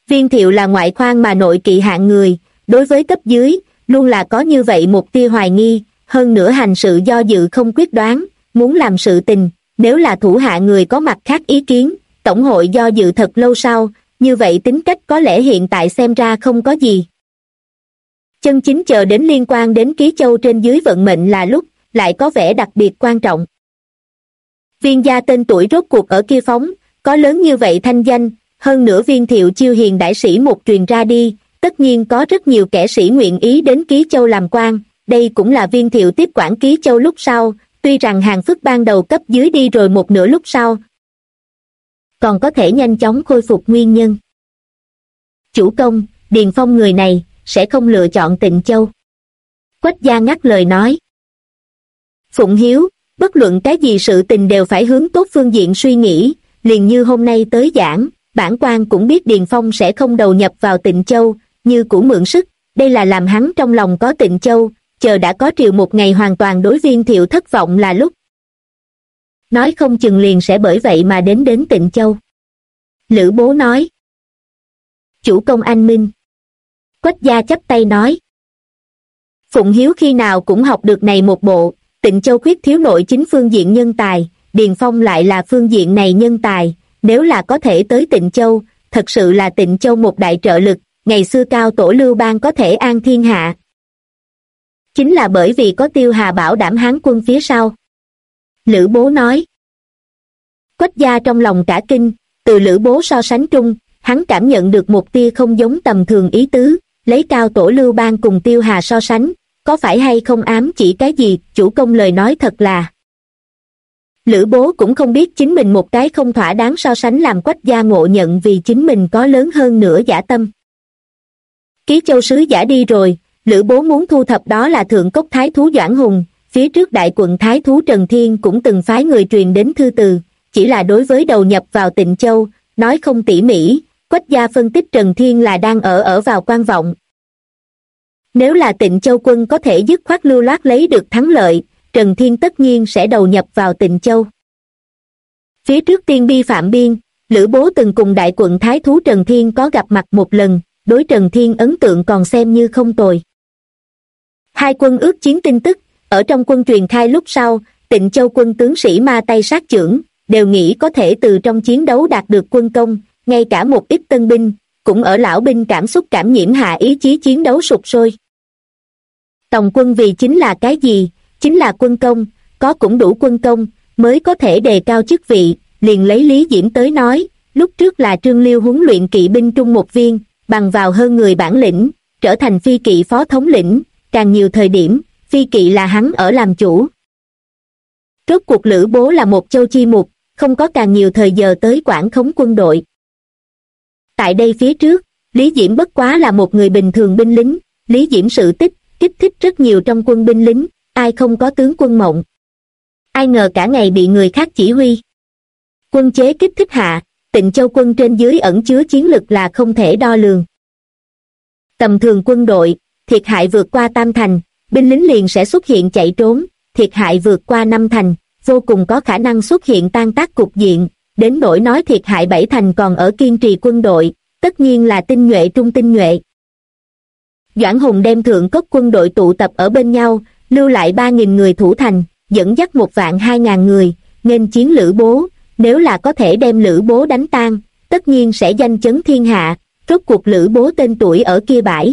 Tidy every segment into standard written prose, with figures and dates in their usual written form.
Viên Thiệu là ngoại khoan mà nội kỵ hạng người, đối với cấp dưới, luôn là có như vậy một tia hoài nghi, hơn nữa hành sự do dự không quyết đoán, muốn làm sự tình, nếu là thủ hạ người có mặt khác ý kiến, tổng hội do dự thật lâu sau, như vậy tính cách có lẽ hiện tại xem ra không có gì. Chân chính chờ đến liên quan đến Ký Châu trên dưới vận mệnh là lúc, lại có vẻ đặc biệt quan trọng. Viên gia tên tuổi rốt cuộc ở kia phóng, có lớn như vậy thanh danh, hơn nữa Viên Thiệu chiêu hiền đại sĩ một truyền ra đi, tất nhiên có rất nhiều kẻ sĩ nguyện ý đến Ký Châu làm quan, đây cũng là Viên Thiệu tiếp quản Ký Châu lúc sau, tuy rằng hàng phức ban đầu cấp dưới đi rồi một nửa lúc sau, còn có thể nhanh chóng khôi phục nguyên nhân. Chủ công, Điền Phong người này, sẽ không lựa chọn Tịnh Châu. Quách gia ngắt lời nói. Phụng Hiếu, bất luận cái gì sự tình đều phải hướng tốt phương diện suy nghĩ, liền như hôm nay tới giảng, bản quan cũng biết Điền Phong sẽ không đầu nhập vào Tịnh Châu, như cũ mượn sức, đây là làm hắn trong lòng có Tịnh Châu, chờ đã có triều một ngày hoàn toàn đối Viên Thiệu thất vọng là lúc. Nói không chừng liền sẽ bởi vậy mà đến Tịnh Châu. Lữ Bố nói. Chủ công anh minh. Quách gia chắp tay nói. Phụng Hiếu khi nào cũng học được này một bộ, Tịnh Châu khuyết thiếu nội chính phương diện nhân tài, Điền Phong lại là phương diện này nhân tài, nếu là có thể tới Tịnh Châu, thật sự là Tịnh Châu một đại trợ lực, ngày xưa cao tổ Lưu Bang có thể an thiên hạ. Chính là bởi vì có Tiêu Hà bảo đảm Hán quân phía sau. Lữ Bố nói. Quách gia trong lòng cả kinh, từ Lữ Bố so sánh trung, hắn cảm nhận được một tia không giống tầm thường ý tứ, lấy cao tổ Lưu Bang cùng Tiêu Hà so sánh, có phải hay không ám chỉ cái gì, chủ công lời nói thật là. Lữ Bố cũng không biết chính mình một cái không thỏa đáng so sánh làm Quách gia ngộ nhận vì chính mình có lớn hơn nữa dã tâm. Ký Châu sứ giả đi rồi, Lữ Bố muốn thu thập đó là thượng cốc thái thú Doãn Hùng, phía trước đại quận thái thú Trần Thiên cũng từng phái người truyền đến thư từ, chỉ là đối với đầu nhập vào Tịnh Châu, nói không tỉ mỉ, Quách gia phân tích Trần Thiên là đang ở vào quan vọng. Nếu là Tịnh Châu quân có thể dứt khoát lưu loát lấy được thắng lợi, Trần Thiên tất nhiên sẽ đầu nhập vào Tịnh Châu. Phía trước tiên bi Phạm Biên, Lữ Bố từng cùng đại quận thái thú Trần Thiên có gặp mặt một lần, đối Trần Thiên ấn tượng còn xem như không tồi. Hai quân ước chiến tin tức, ở trong quân truyền khai lúc sau, Tịnh Châu quân tướng sĩ ma tay sát chưởng, đều nghĩ có thể từ trong chiến đấu đạt được quân công, ngay cả một ít tân binh, cũng ở lão binh cảm xúc cảm nhiễm hạ ý chí chiến đấu sục sôi. Tòng quân vì chính là cái gì? Chính là quân công, có cũng đủ quân công, mới có thể đề cao chức vị, liền lấy Lý Diễm tới nói, lúc trước là Trương Liêu huấn luyện kỵ binh trung một viên, bằng vào hơn người bản lĩnh, trở thành phi kỵ phó thống lĩnh, càng nhiều thời điểm, phi kỵ là hắn ở làm chủ. Rốt cuộc Lữ Bố là một châu chi mục, không có càng nhiều thời giờ tới quản khống quân đội. Tại đây phía trước, Lý Diễm bất quá là một người bình thường binh lính, Lý Diễm sự tích, kích thích rất nhiều trong quân binh lính, ai không có tướng quân mộng. Ai ngờ cả ngày bị người khác chỉ huy. Quân chế kích thích hạ, Tịnh Châu quân trên dưới ẩn chứa chiến lực là không thể đo lường. Tầm thường quân đội, thiệt hại vượt qua tam thành, binh lính liền sẽ xuất hiện chạy trốn, thiệt hại vượt qua 5 thành, vô cùng có khả năng xuất hiện tan tác cục diện, đến nỗi nói thiệt hại 7 thành còn ở kiên trì quân đội, tất nhiên là tinh nhuệ trung tinh nhuệ. Doãn Hùng đem thượng cốc quân đội tụ tập ở bên nhau, lưu lại 3.000 người thủ thành, dẫn dắt 1.200.000 người, nghênh chiến Lữ Bố, nếu là có thể đem Lữ Bố đánh tan, tất nhiên sẽ danh chấn thiên hạ, rốt cuộc Lữ Bố tên tuổi ở kia bãi.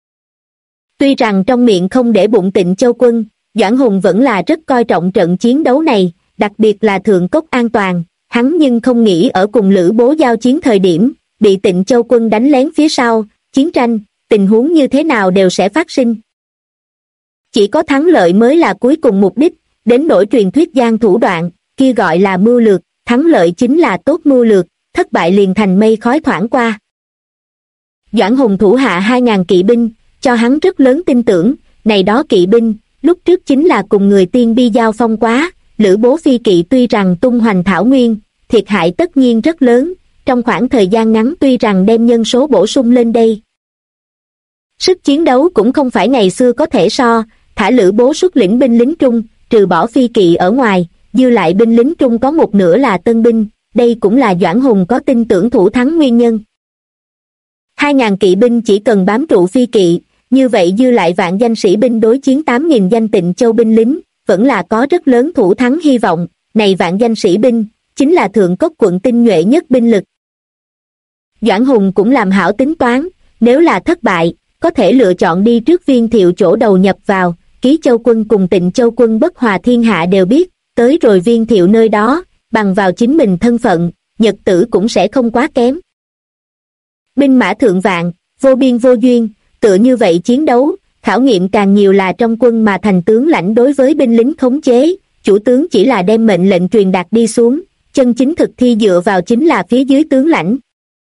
Tuy rằng trong miệng không để bụng Tịnh Châu quân, Doãn Hùng vẫn là rất coi trọng trận chiến đấu này, đặc biệt là thượng cốc an toàn, hắn nhưng không nghĩ ở cùng Lữ Bố giao chiến thời điểm, bị Tịnh Châu quân đánh lén phía sau, chiến tranh, tình huống như thế nào đều sẽ phát sinh. Chỉ có thắng lợi mới là cuối cùng mục đích, đến nỗi truyền thuyết gian thủ đoạn, kia gọi là mưu lược, thắng lợi chính là tốt mưu lược, thất bại liền thành mây khói thoảng qua. Doãn Hùng thủ hạ 2.000 kỵ binh, cho hắn rất lớn tin tưởng, này đó kỵ binh, lúc trước chính là cùng người tiên bi giao phong quá, Lữ Bố phi kỵ tuy rằng tung hoành thảo nguyên, thiệt hại tất nhiên rất lớn, trong khoảng thời gian ngắn tuy rằng đem nhân số bổ sung lên đây. Sức chiến đấu cũng không phải ngày xưa có thể so, thả Lữ Bố xuất lĩnh binh lính trung, trừ bỏ phi kỵ ở ngoài, dư lại binh lính trung có một nửa là tân binh, đây cũng là Doãn Hùng có tin tưởng thủ thắng nguyên nhân. 2.000 kỵ binh chỉ cần bám trụ phi kỵ, như vậy dư lại vạn danh sĩ binh đối chiến 8.000 danh Tịnh Châu binh lính, vẫn là có rất lớn thủ thắng hy vọng. Này vạn danh sĩ binh, chính là Thượng Cốc quận tinh nhuệ nhất binh lực. Doãn Hùng cũng làm hảo tính toán, nếu là thất bại, có thể lựa chọn đi trước Viên Thiệu chỗ đầu nhập vào, Ký Châu quân cùng Tịnh Châu quân bất hòa thiên hạ đều biết, tới rồi Viên Thiệu nơi đó, bằng vào chính mình thân phận, nhật tử cũng sẽ không quá kém. Binh mã thượng vạn, vô biên vô duyên, tựa như vậy chiến đấu, khảo nghiệm càng nhiều là trong quân mà thành tướng lãnh đối với binh lính khống chế, chủ tướng chỉ là đem mệnh lệnh truyền đạt đi xuống, chân chính thực thi dựa vào chính là phía dưới tướng lãnh.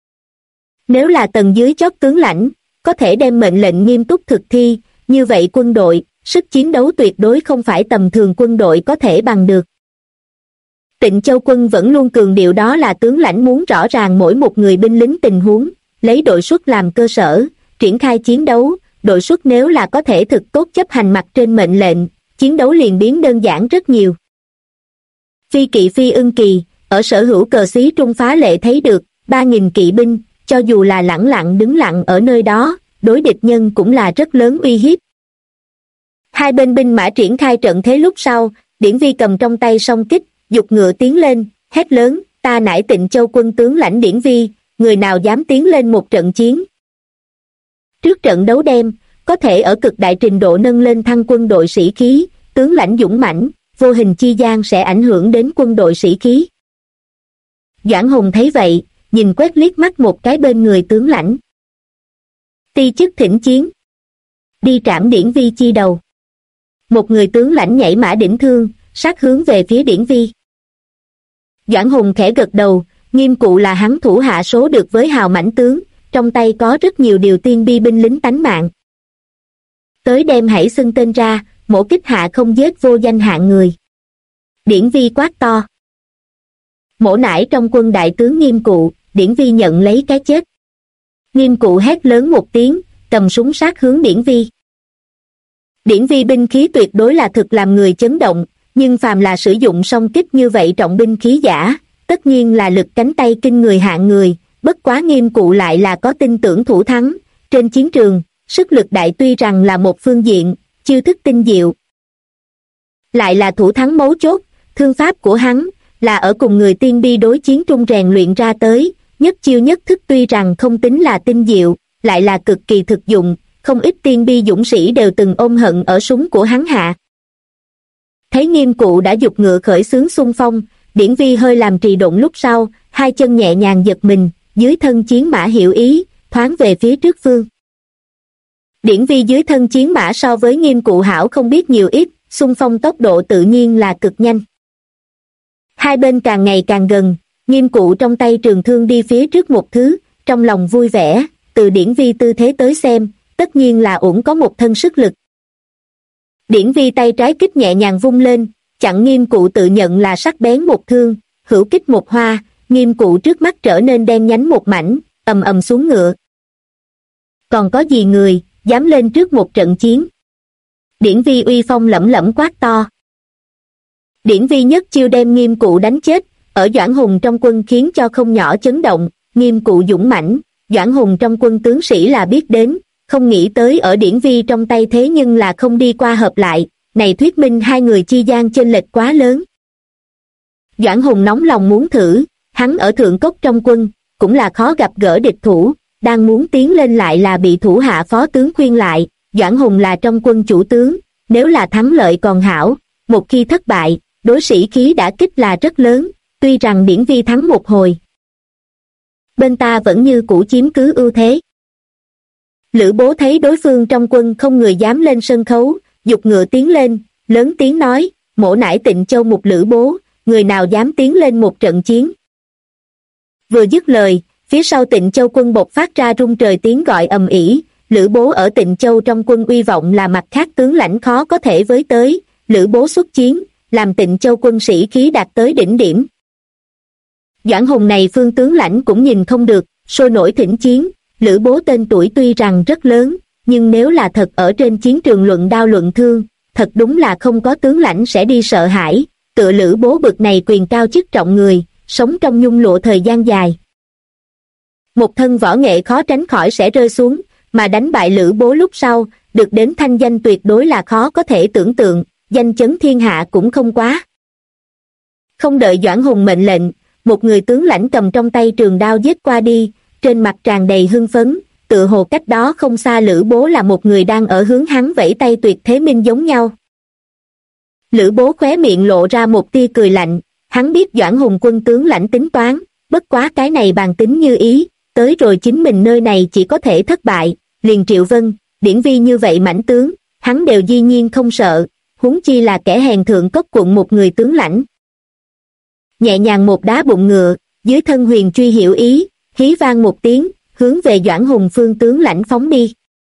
Nếu là tầng dưới chót tướng lãnh, có thể đem mệnh lệnh nghiêm túc thực thi, như vậy quân đội, sức chiến đấu tuyệt đối không phải tầm thường quân đội có thể bằng được. Tịnh Châu quân vẫn luôn cường điệu đó là tướng lãnh muốn rõ ràng mỗi một người binh lính tình huống, lấy đội suất làm cơ sở, triển khai chiến đấu, đội suất nếu là có thể thực tốt chấp hành mặt trên mệnh lệnh, chiến đấu liền biến đơn giản rất nhiều. Phi kỵ Phi Ưng Kỳ, ở sở hữu cờ xí trung phá lệ thấy được, 3.000 kỵ binh, cho dù là lẳng lặng đứng lặng ở nơi đó, đối địch nhân cũng là rất lớn uy hiếp. Hai bên binh mã triển khai trận thế lúc sau, Điển Vi cầm trong tay song kích, giục ngựa tiến lên, hét lớn, ta nải Tịnh Châu quân tướng lãnh Điển Vi, người nào dám tiến lên một trận chiến. Trước trận đấu đem, có thể ở cực đại trình độ nâng lên thăng quân đội sĩ khí, tướng lãnh dũng mãnh, vô hình chi gian sẽ ảnh hưởng đến quân đội sĩ khí. Doãn Hùng thấy vậy, nhìn quét liếc mắt một cái bên người tướng lãnh. Ti chức thỉnh chiến. Đi trảm Điển Vi chi đầu. Một người tướng lãnh nhảy mã đỉnh thương, sát hướng về phía Điển Vi. Doãn Hùng khẽ gật đầu, Nghiêm Cụ là hắn thủ hạ số được với hào mãnh tướng, trong tay có rất nhiều điều tiên bi binh lính tánh mạng. Tới đem hãy xưng tên ra, mổ kích hạ không giết vô danh hạng người. Điển Vi quát to. Mổ nải trong quân đại tướng Nghiêm Cụ, Điển Vi nhận lấy cái chết. Nghiêm Cụ hét lớn một tiếng, cầm súng sát hướng Điển Vi. Điển Vi binh khí tuyệt đối là thực làm người chấn động, nhưng phàm là sử dụng song kích như vậy trọng binh khí giả, tất nhiên là lực cánh tay kinh người hạng người, bất quá Nghiêm Cụ lại là có tin tưởng thủ thắng, trên chiến trường, sức lực đại tuy rằng là một phương diện, chiêu thức tinh diệu. Lại là thủ thắng mấu chốt, thương pháp của hắn, là ở cùng người tiên bi đối chiến trung rèn luyện ra tới, nhất chiêu nhất thức tuy rằng không tính là tinh diệu, lại là cực kỳ thực dụng, không ít tiên bi dũng sĩ đều từng ôm hận ở súng của hắn hạ. Thấy Nghiêm Cụ đã giục ngựa khởi xướng xung phong, Điển Vi hơi làm trì độn lúc sau, hai chân nhẹ nhàng giật mình, dưới thân chiến mã hiểu ý, thoáng về phía trước phương. Điển Vi dưới thân chiến mã so với Nghiêm Cụ hảo không biết nhiều ít, xung phong tốc độ tự nhiên là cực nhanh. Hai bên càng ngày càng gần, Nghiêm Cụ trong tay trường thương đi phía trước một thứ, trong lòng vui vẻ, từ Điển Vi tư thế tới xem, tất nhiên là ủng có một thân sức lực. Điển Vi tay trái kích nhẹ nhàng vung lên, chặn Nghiêm Cụ tự nhận là sắc bén một thương, hữu kích một hoa, Nghiêm Cụ trước mắt trở nên đen nhánh một mảnh, ầm ầm xuống ngựa. Còn có gì người, dám lên trước một trận chiến? Điển Vi uy phong lẫm lẫm quát to. Điển Vi nhất chiêu đem Nghiêm Cụ đánh chết, ở Doãn Hùng trong quân khiến cho không nhỏ chấn động, Nghiêm Cụ dũng mãnh, Doãn Hùng trong quân tướng sĩ là biết đến, không nghĩ tới ở Điển Vi trong tay thế nhưng là không đi qua hợp lại, này thuyết minh hai người chi gian chênh lệch quá lớn. Doãn Hùng nóng lòng muốn thử, hắn ở Thượng Cốc trong quân, cũng là khó gặp gỡ địch thủ, đang muốn tiến lên lại là bị thủ hạ phó tướng khuyên lại, Doãn Hùng là trong quân chủ tướng, nếu là thắng lợi còn hảo, một khi thất bại, đối sĩ khí đã kích là rất lớn, tuy rằng Điển Vi thắng một hồi. Bên ta vẫn như cũ chiếm cứ ưu thế. Lữ Bố thấy đối phương trong quân không người dám lên sân khấu, giục ngựa tiến lên, lớn tiếng nói, mổ nải Tịnh Châu một Lữ Bố, người nào dám tiến lên một trận chiến. Vừa dứt lời, phía sau Tịnh Châu quân bộc phát ra rung trời tiếng gọi ầm ĩ, Lữ Bố ở Tịnh Châu trong quân uy vọng là mặt khác tướng lãnh khó có thể với tới, Lữ Bố xuất chiến, làm Tịnh Châu quân sĩ khí đạt tới đỉnh điểm. Doãn Hùng này phương tướng lãnh cũng nhìn không được, sôi nổi thỉnh chiến, Lữ Bố tên tuổi tuy rằng rất lớn, nhưng nếu là thật ở trên chiến trường luận đao luận thương, thật đúng là không có tướng lãnh sẽ đi sợ hãi, tựa Lữ Bố bực này quyền cao chức trọng người, sống trong nhung lụa thời gian dài. một thân võ nghệ khó tránh khỏi sẽ rơi xuống, mà đánh bại Lữ Bố lúc sau, được đến thanh danh tuyệt đối là khó có thể tưởng tượng, danh chấn thiên hạ cũng không quá. Không đợi Doãn Hùng mệnh lệnh, một người tướng lãnh cầm trong tay trường đao giết qua đi, trên mặt tràn đầy hưng phấn, tựa hồ cách đó không xa Lữ Bố là một người đang ở hướng hắn vẫy tay tuyệt thế minh giống nhau. Lữ Bố khóe miệng lộ ra một tia cười lạnh, hắn biết Doãn Hùng quân tướng lãnh tính toán, bất quá cái này bàn tính như ý, tới rồi chính mình nơi này chỉ có thể thất bại, liền Triệu Vân, Điển Vi như vậy mãnh tướng, hắn đều dĩ nhiên không sợ, huống chi là kẻ hèn thượng cốc quận một người tướng lãnh. Nhẹ nhàng một đá bụng ngựa, dưới thân huyền truy hiểu ý, hí vang một tiếng, hướng về Doãn Hùng phương tướng lãnh phóng đi.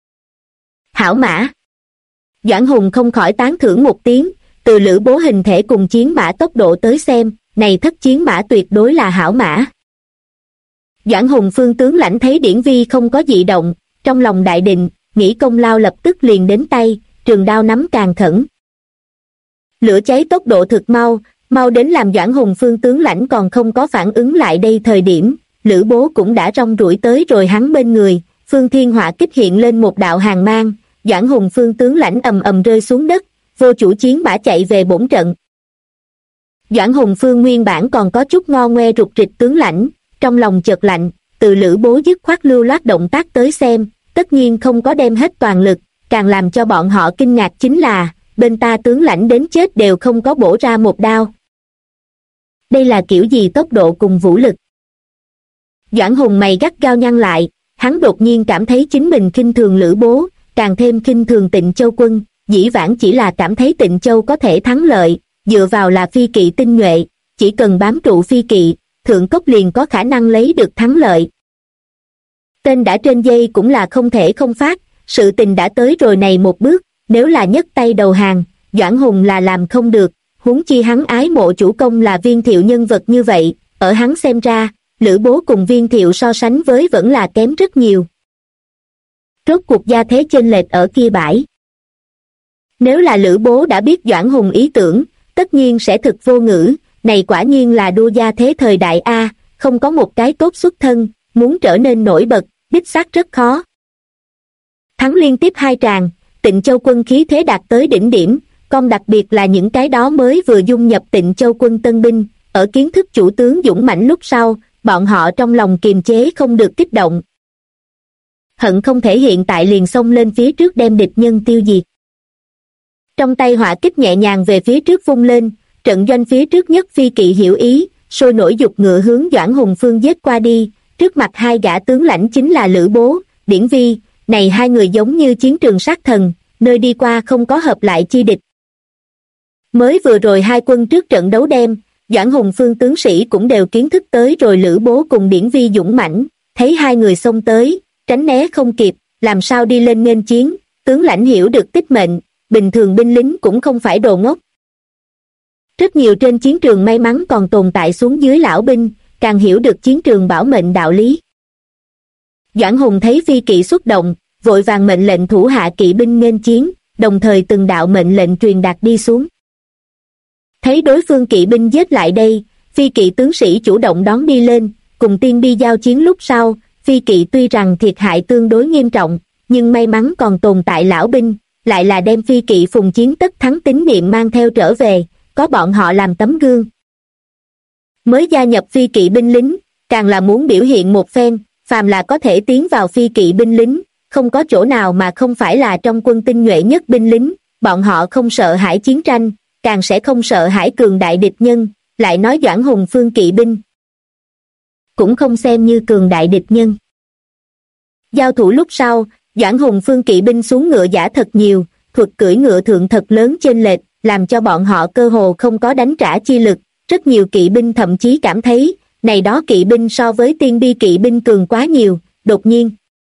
Hảo mã! Doãn Hùng không khỏi tán thưởng một tiếng, từ Lữ Bố hình thể cùng chiến mã tốc độ tới xem, này thất chiến mã tuyệt đối là hảo mã. Doãn Hùng phương tướng lãnh thấy Điển Vi không có dị động, trong lòng đại định, nghĩ công lao lập tức liền đến tay, trường đao nắm càng khẩn. Lửa cháy tốc độ thực mau, mau đến làm Doãn Hùng phương tướng lãnh còn không có phản ứng lại đây thời điểm, Lữ Bố cũng đã rong ruổi tới rồi hắn bên người, phương thiên hỏa kích hiện lên một đạo hàng mang, Doãn Hùng phương tướng lãnh ầm ầm rơi xuống đất, vô chủ chiến mã chạy về bổn trận. Doãn Hùng phương nguyên bản còn có chút ngo ngoe rụt rịch tướng lãnh, trong lòng chợt lạnh, từ Lữ Bố dứt khoát lưu loát động tác tới xem, tất nhiên không có đem hết toàn lực, càng làm cho bọn họ kinh ngạc chính là, bên ta tướng lãnh đến chết đều không có bổ ra một đao. Đây là kiểu gì tốc độ cùng vũ lực? Doãn Hùng mày gắt gao nhăn lại, hắn đột nhiên cảm thấy chính mình khinh thường Lữ Bố, càng thêm khinh thường Tịnh Châu quân, dĩ vãng chỉ là cảm thấy Tịnh Châu có thể thắng lợi, dựa vào là phi kỵ tinh nhuệ, chỉ cần bám trụ phi kỵ, thượng cốc liền có khả năng lấy được thắng lợi. Tên đã trên dây cũng là không thể không phát, sự tình đã tới rồi này một bước, nếu là nhấc tay đầu hàng, Doãn Hùng là làm không được, huống chi hắn ái mộ chủ công là Viên Thiệu nhân vật như vậy, ở hắn xem ra, Lữ Bố cùng Viên Thiệu so sánh với vẫn là kém rất nhiều. Rốt cuộc gia thế chênh lệch ở kia bãi. Nếu là Lữ Bố đã biết Doãn Hùng ý tưởng, tất nhiên sẽ thực vô ngữ, này quả nhiên là đua gia thế thời đại A, không có một cái tốt xuất thân, muốn trở nên nổi bật, đích xác rất khó. Thắng liên tiếp 2 tràng, Tịnh Châu quân khí thế đạt tới đỉnh điểm, còn đặc biệt là những cái đó mới vừa dung nhập Tịnh Châu quân tân binh, ở kiến thức chủ tướng dũng mãnh lúc sau, bọn họ trong lòng kiềm chế không được kích động. Hận không thể hiện tại liền xông lên phía trước đem địch nhân tiêu diệt. Trong tay hỏa kích nhẹ nhàng về phía trước vung lên, trận doanh phía trước nhất phi kỵ hiểu ý, sôi nổi dục ngựa hướng Doãn Hùng phương giết qua đi, trước mặt 2 gã tướng lãnh chính là Lữ Bố, Điển Vi, này 2 người giống như chiến trường sát thần, nơi đi qua không có hợp lại chi địch. Mới vừa rồi 2 quân trước trận đấu đem, Doãn Hùng phương tướng sĩ cũng đều kiến thức tới rồi Lữ Bố cùng Điển Vi dũng mãnh, thấy 2 người xông tới, tránh né không kịp, làm sao đi lên nghênh chiến, tướng lãnh hiểu được tích mệnh, bình thường binh lính cũng không phải đồ ngốc. Rất nhiều trên chiến trường may mắn còn tồn tại xuống dưới lão binh, càng hiểu được chiến trường bảo mệnh đạo lý. Doãn Hùng thấy phi kỵ xuất động, vội vàng mệnh lệnh thủ hạ kỵ binh nghênh chiến, đồng thời từng đạo mệnh lệnh truyền đạt đi xuống. Thấy đối phương kỵ binh giết lại đây, phi kỵ tướng sĩ chủ động đón đi lên, cùng tiên bi giao chiến lúc sau, phi kỵ tuy rằng thiệt hại tương đối nghiêm trọng, nhưng may mắn còn tồn tại lão binh, lại là đem phi kỵ phùng chiến tất thắng tín niệm mang theo trở về, có bọn họ làm tấm gương. Mới gia nhập phi kỵ binh lính, càng là muốn biểu hiện một phen, phàm là có thể tiến vào phi kỵ binh lính, không có chỗ nào mà không phải là trong quân tinh nhuệ nhất binh lính, bọn họ không sợ hãi chiến tranh, càng sẽ không sợ hãi cường đại địch nhân, lại nói Doãn Hùng phương kỵ binh cũng không xem như cường đại địch nhân. Giao thủ lúc sau, Doãn Hùng phương kỵ binh xuống ngựa giả thật nhiều, thuật cưỡi ngựa thượng thật lớn chênh lệch, làm cho bọn họ cơ hồ không có đánh trả chi lực, rất nhiều kỵ binh thậm chí cảm thấy, này đó kỵ binh so với tiên bi kỵ binh cường quá nhiều, đột nhiên.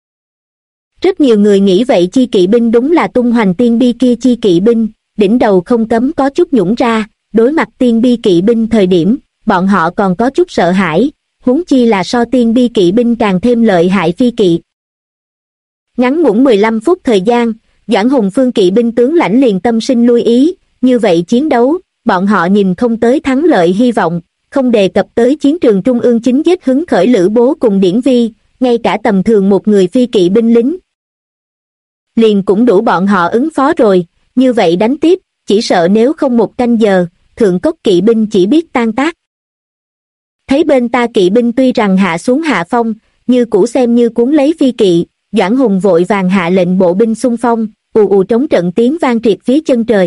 Rất nhiều người nghĩ vậy chi kỵ binh đúng là tung hoành tiên bi kia chi kỵ binh, đỉnh đầu không cấm có chút nhũng ra, đối mặt tiên bi kỵ binh thời điểm, bọn họ còn có chút sợ hãi, huống chi là so tiên bi kỵ binh càng thêm lợi hại phi kỵ. Ngắn ngủn 15 phút thời gian, Doãn Hùng phương kỵ binh tướng lãnh liền tâm sinh lui ý, như vậy chiến đấu, bọn họ nhìn không tới thắng lợi hy vọng, không đề cập tới chiến trường trung ương chính giết hứng khởi Lữ Bố cùng Điển Vi, ngay cả tầm thường một người phi kỵ binh lính liền cũng đủ bọn họ ứng phó rồi, như vậy đánh tiếp, chỉ sợ nếu không một canh giờ, thượng cốc kỵ binh chỉ biết tan tác. Thấy bên ta kỵ binh tuy rằng hạ xuống hạ phong, như cũ xem như cuốn lấy phi kỵ, Doãn Hùng vội vàng hạ lệnh bộ binh xung phong, ù ù trống trận tiếng vang triệt phía chân trời.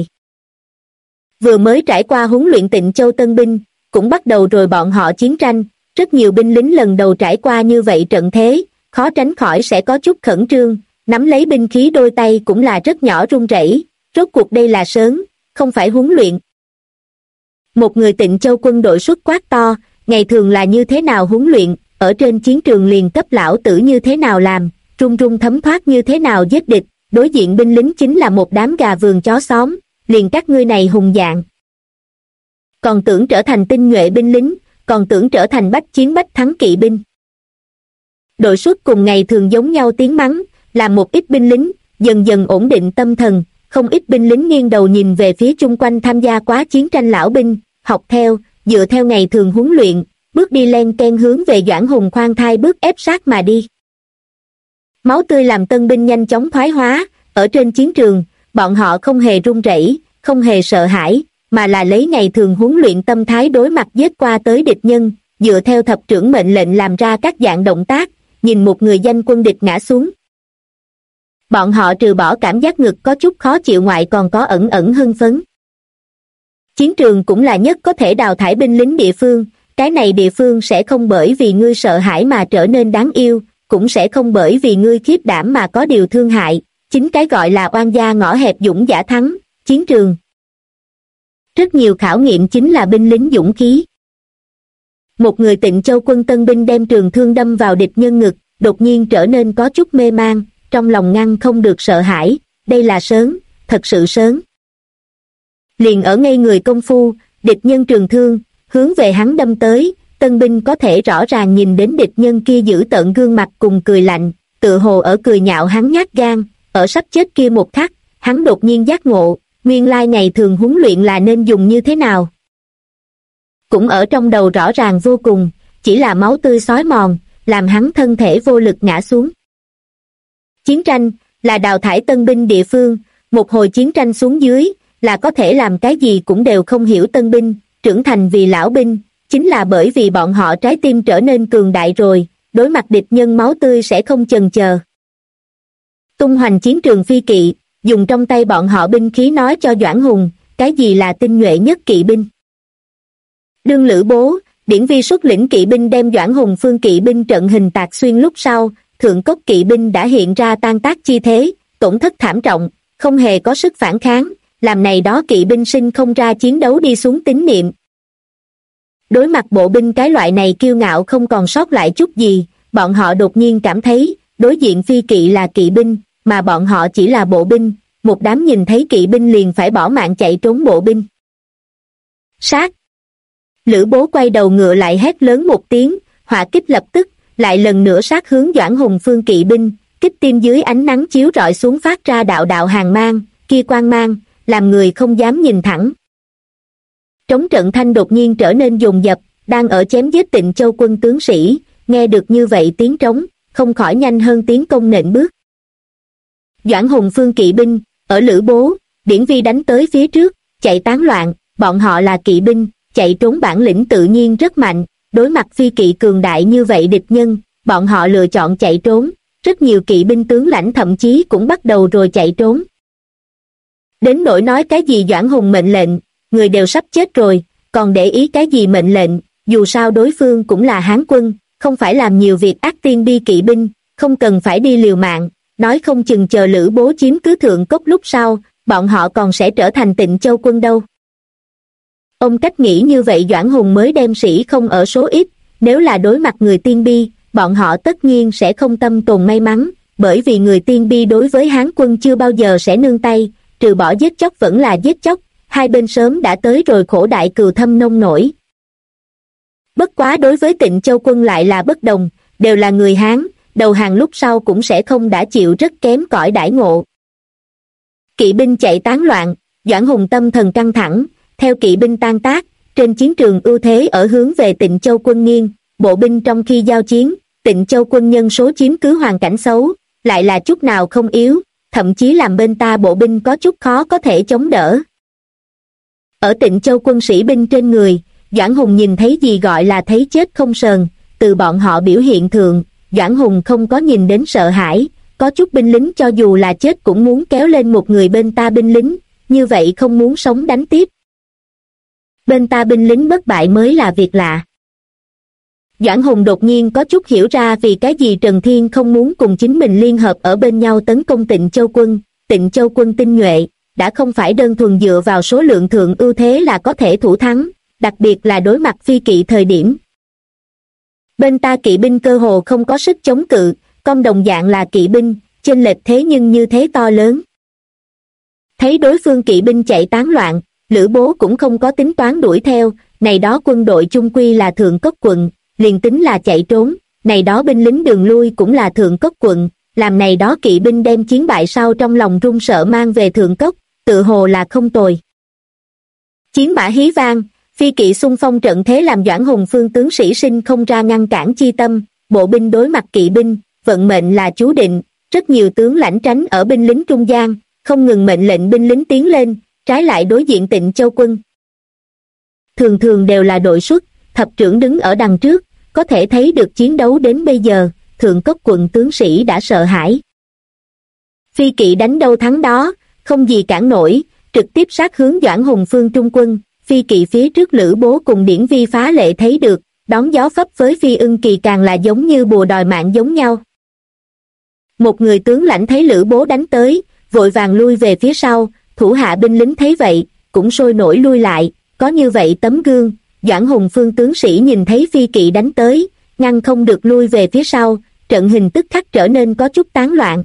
Vừa mới trải qua huấn luyện Tịnh Châu tân binh, cũng bắt đầu rồi bọn họ chiến tranh, rất nhiều binh lính lần đầu trải qua như vậy trận thế, khó tránh khỏi sẽ có chút khẩn trương, nắm lấy binh khí đôi tay cũng là rất nhỏ run rẩy, rốt cuộc đây là sớm, không phải huấn luyện. Một người Tịnh Châu quân đội xuất quát to, ngày thường là như thế nào huấn luyện, ở trên chiến trường liền cấp lão tử như thế nào làm, run run thấm thoát như thế nào giết địch, đối diện binh lính chính là một đám gà vườn chó xóm, liền các ngươi này hùng dạng. Còn tưởng trở thành tinh nhuệ binh lính, còn tưởng trở thành bách chiến bách thắng kỵ binh. Đội xuất cùng ngày thường giống nhau tiếng mắng, làm một ít binh lính, dần dần ổn định tâm thần, không ít binh lính nghiêng đầu nhìn về phía chung quanh tham gia quá chiến tranh lão binh, học theo, dựa theo ngày thường huấn luyện, bước đi len ken hướng về Doãn Hùng khoan thai bước ép sát mà đi. Máu tươi làm tân binh nhanh chóng thoái hóa, ở trên chiến trường, bọn họ không hề run rẩy, không hề sợ hãi, mà là lấy ngày thường huấn luyện tâm thái đối mặt giết qua tới địch nhân, dựa theo thập trưởng mệnh lệnh làm ra các dạng động tác, nhìn một người danh quân địch ngã xuống. Bọn họ trừ bỏ cảm giác ngực có chút khó chịu ngoại còn có ẩn ẩn hưng phấn. Chiến trường cũng là nhất có thể đào thải binh lính địa phương, cái này địa phương sẽ không bởi vì ngươi sợ hãi mà trở nên đáng yêu, cũng sẽ không bởi vì ngươi khiếp đảm mà có điều thương hại, chính cái gọi là oan gia ngõ hẹp dũng giả thắng, chiến trường. Rất nhiều khảo nghiệm chính là binh lính dũng khí. Một người Tịnh Châu quân tân binh đem trường thương đâm vào địch nhân ngực, đột nhiên trở nên có chút mê man, trong lòng ngăn không được sợ hãi, đây là sớm, thật sự sớm. Liền ở ngay người công phu, địch nhân trường thương, hướng về hắn đâm tới, tân binh có thể rõ ràng nhìn đến địch nhân kia giữ tợn gương mặt cùng cười lạnh, tựa hồ ở cười nhạo hắn nhát gan, ở sắp chết kia một khắc, hắn đột nhiên giác ngộ, nguyên lai ngày thường huấn luyện là nên dùng như thế nào. Cũng ở trong đầu rõ ràng vô cùng, chỉ là máu tươi xói mòn, làm hắn thân thể vô lực ngã xuống. Chiến tranh, là đào thải tân binh địa phương, một hồi chiến tranh xuống dưới, là có thể làm cái gì cũng đều không hiểu tân binh, trưởng thành vì lão binh, chính là bởi vì bọn họ trái tim trở nên cường đại rồi, đối mặt địch nhân máu tươi sẽ không chần chờ. Tung hoành chiến trường phi kỵ, dùng trong tay bọn họ binh khí nói cho Doãn Hùng, cái gì là tinh nhuệ nhất kỵ binh. Đương Lữ Bố, Điển Vi xuất lĩnh kỵ binh đem Doãn Hùng phương kỵ binh trận hình tạc xuyên lúc sau, thượng cốc kỵ binh đã hiện ra tan tác chi thế, tổn thất thảm trọng, không hề có sức phản kháng, làm này đó kỵ binh sinh không ra chiến đấu đi xuống tín niệm. Đối mặt bộ binh cái loại này kiêu ngạo không còn sót lại chút gì, bọn họ đột nhiên cảm thấy, đối diện phi kỵ là kỵ binh, mà bọn họ chỉ là bộ binh, một đám nhìn thấy kỵ binh liền phải bỏ mạng chạy trốn bộ binh. Sát! Lữ Bố quay đầu ngựa lại hét lớn một tiếng, hỏa kích lập tức, lại lần nữa sát hướng Doãn Hùng phương kỵ binh, kích tim dưới ánh nắng chiếu rọi xuống phát ra đạo đạo hàng mang, kia quang mang, làm người không dám nhìn thẳng. Trống trận thanh đột nhiên trở nên dồn dập, đang ở chém giết Tịnh Châu quân tướng sĩ, nghe được như vậy tiếng trống, không khỏi nhanh hơn tiếng công nện bước. Doãn Hùng phương kỵ binh, ở Lữ Bố, Điển Vi đánh tới phía trước, chạy tán loạn, bọn họ là kỵ binh, chạy trốn bản lĩnh tự nhiên rất mạnh, đối mặt phi kỵ cường đại như vậy địch nhân, bọn họ lựa chọn chạy trốn, rất nhiều kỵ binh tướng lãnh thậm chí cũng bắt đầu rồi chạy trốn. Đến nỗi nói cái gì Doãn Hùng mệnh lệnh, người đều sắp chết rồi, còn để ý cái gì mệnh lệnh, dù sao đối phương cũng là Hán quân, không phải làm nhiều việc ác tiên bi kỵ binh, không cần phải đi liều mạng, nói không chừng chờ Lữ Bố chiếm cứ thượng cốc lúc sau, bọn họ còn sẽ trở thành Tịnh Châu quân đâu. Ông cách nghĩ như vậy Doãn Hùng mới đem sĩ không ở số ít, nếu là đối mặt người tiên bi, bọn họ tất nhiên sẽ không tâm tồn may mắn, bởi vì người tiên bi đối với Hán quân chưa bao giờ sẽ nương tay, trừ bỏ giết chóc vẫn là giết chóc, hai bên sớm đã tới rồi khổ đại cừu thâm nông nổi. Bất quá đối với Tịnh Châu quân lại là bất đồng, đều là người Hán, đầu hàng lúc sau cũng sẽ không đã chịu rất kém cỏi đãi ngộ. Kỵ binh chạy tán loạn, Doãn Hùng tâm thần căng thẳng, theo kỵ binh tan tác, trên chiến trường ưu thế ở hướng về Tịnh Châu quân nghiêng, bộ binh trong khi giao chiến, Tịnh Châu quân nhân số chiếm cứ hoàn cảnh xấu, lại là chút nào không yếu, thậm chí làm bên ta bộ binh có chút khó có thể chống đỡ. Ở Tịnh Châu quân sĩ binh trên người, Doãn Hùng nhìn thấy gì gọi là thấy chết không sờn, từ bọn họ biểu hiện thượng, Doãn Hùng không có nhìn đến sợ hãi, có chút binh lính cho dù là chết cũng muốn kéo lên một người bên ta binh lính, như vậy không muốn sống đánh tiếp. Bên ta binh lính bất bại mới là việc lạ. Doãn Hùng đột nhiên có chút hiểu ra vì cái gì Trần Thiên không muốn cùng chính mình liên hợp ở bên nhau tấn công Tịnh Châu quân. Tịnh Châu quân tinh nhuệ, đã không phải đơn thuần dựa vào số lượng thượng ưu thế là có thể thủ thắng, đặc biệt là đối mặt phi kỵ thời điểm. Bên ta kỵ binh cơ hồ không có sức chống cự, công đồng dạng là kỵ binh, chênh lệch thế nhưng như thế to lớn. Thấy đối phương kỵ binh chạy tán loạn, Lữ Bố cũng không có tính toán đuổi theo, này đó quân đội chung quy là Thượng Cốc quận, liền tính là chạy trốn, này đó binh lính đường lui cũng là Thượng Cốc quận, làm này đó kỵ binh đem chiến bại sau trong lòng run sợ mang về Thượng Cốc, tự hồ là không tồi. Chiến mã hí vang, phi kỵ xung phong trận thế làm Doãn Hùng phương tướng sĩ sinh không ra ngăn cản chi tâm, bộ binh đối mặt kỵ binh, vận mệnh là chú định, rất nhiều tướng lãnh tránh ở binh lính trung gian, không ngừng mệnh lệnh binh lính tiến lên, trái lại đối diện Tịnh Châu quân. Thường thường đều là đội xuất, thập trưởng đứng ở đằng trước, có thể thấy được chiến đấu đến bây giờ, Thượng Cốc quận tướng sĩ đã sợ hãi. Phi kỵ đánh đâu thắng đó, không gì cản nổi, trực tiếp sát hướng Doãn Hùng phương trung quân, phi kỵ phía trước Lữ Bố cùng Điển Vi phá lệ thấy được, đón gió phấp với Phi Ưng Kỳ càng là giống như bùa đòi mạng giống nhau. Một người tướng lãnh thấy Lữ Bố đánh tới, vội vàng lui về phía sau, thủ hạ binh lính thấy vậy, cũng sôi nổi lui lại, có như vậy tấm gương, Doãn Hùng phương tướng sĩ nhìn thấy phi kỵ đánh tới, ngăn không được lui về phía sau, trận hình tức khắc trở nên có chút tán loạn.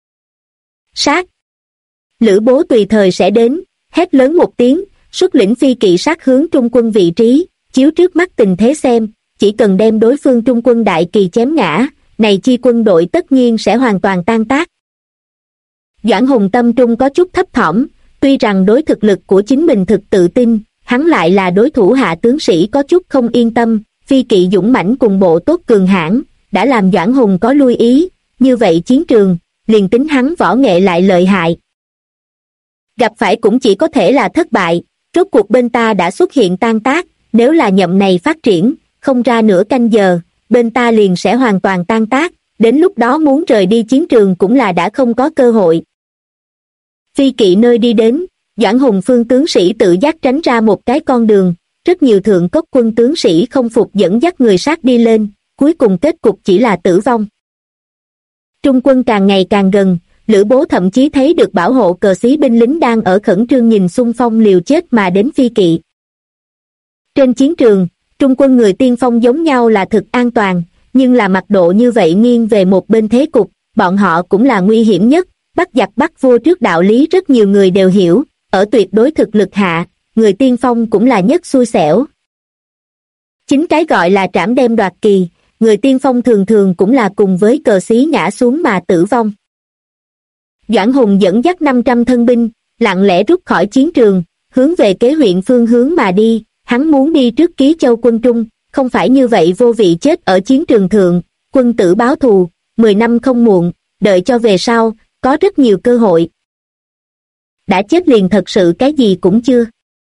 Sát! Lữ Bố tùy thời sẽ đến, hét lớn một tiếng, xuất lĩnh phi kỵ sát hướng trung quân vị trí, chiếu trước mắt tình thế xem, chỉ cần đem đối phương trung quân đại kỳ chém ngã, này chi quân đội tất nhiên sẽ hoàn toàn tan tác. Doãn Hùng tâm trung có chút thấp thỏm, tuy rằng đối thực lực của chính mình thực tự tin, hắn lại là đối thủ hạ tướng sĩ có chút không yên tâm, phi kỵ dũng mãnh cùng bộ tốt cường hãn, đã làm Doãn Hùng có lui ý, như vậy chiến trường, liền tính hắn võ nghệ lại lợi hại. Gặp phải cũng chỉ có thể là thất bại, rốt cuộc bên ta đã xuất hiện tan tác, nếu là nhậm này phát triển, không ra nửa canh giờ, bên ta liền sẽ hoàn toàn tan tác, đến lúc đó muốn rời đi chiến trường cũng là đã không có cơ hội. Phi kỵ nơi đi đến, Doãn Hùng phương tướng sĩ tự giác tránh ra một cái con đường, rất nhiều Thượng Cốc quân tướng sĩ không phục dẫn dắt người sát đi lên, cuối cùng kết cục chỉ là tử vong. Trung quân càng ngày càng gần, Lữ Bố thậm chí thấy được bảo hộ cờ xí binh lính đang ở khẩn trương nhìn xung phong liều chết mà đến phi kỵ. Trên chiến trường, Trung quân người tiên phong giống nhau là thực an toàn, nhưng là mặt độ như vậy nghiêng về một bên thế cục, bọn họ cũng là nguy hiểm nhất, bắt giặc bắt vua trước đạo lý rất nhiều người đều hiểu, ở tuyệt đối thực lực hạ, người tiên phong cũng là nhất xui xẻo. Chính cái gọi là trảm đem đoạt kỳ, người tiên phong thường thường cũng là cùng với cờ xí ngã xuống mà tử vong. Doãn Hùng dẫn dắt 500 thân binh, lặng lẽ rút khỏi chiến trường, hướng về kế huyện phương hướng mà đi, hắn muốn đi trước Ký Châu quân Trung, không phải như vậy vô vị chết ở chiến trường thượng, quân tử báo thù, 10 năm không muộn, đợi cho về sau, có rất nhiều cơ hội. Đã chết liền thật sự cái gì cũng chưa.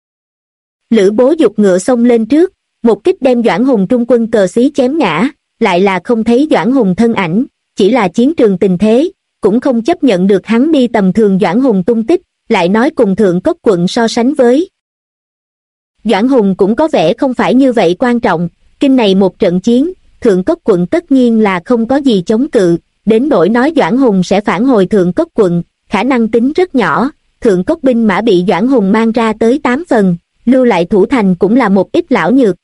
Lữ Bố giục ngựa xông lên trước, một kích đem Doãn Hùng trung quân cờ xí chém ngã, lại là không thấy Doãn Hùng thân ảnh, chỉ là chiến trường tình thế, cũng không chấp nhận được hắn đi tầm thường Doãn Hùng tung tích, lại nói cùng Thượng Cốc quận so sánh với. Doãn Hùng cũng có vẻ không phải như vậy quan trọng, kinh này một trận chiến, Thượng Cốc quận tất nhiên là không có gì chống cự, đến nỗi nói Doãn Hùng sẽ phản hồi Thượng Cốc quận, khả năng tính rất nhỏ, Thượng Cốc binh mã bị Doãn Hùng mang ra tới 8 phần, lưu lại thủ thành cũng là một ít lão nhược.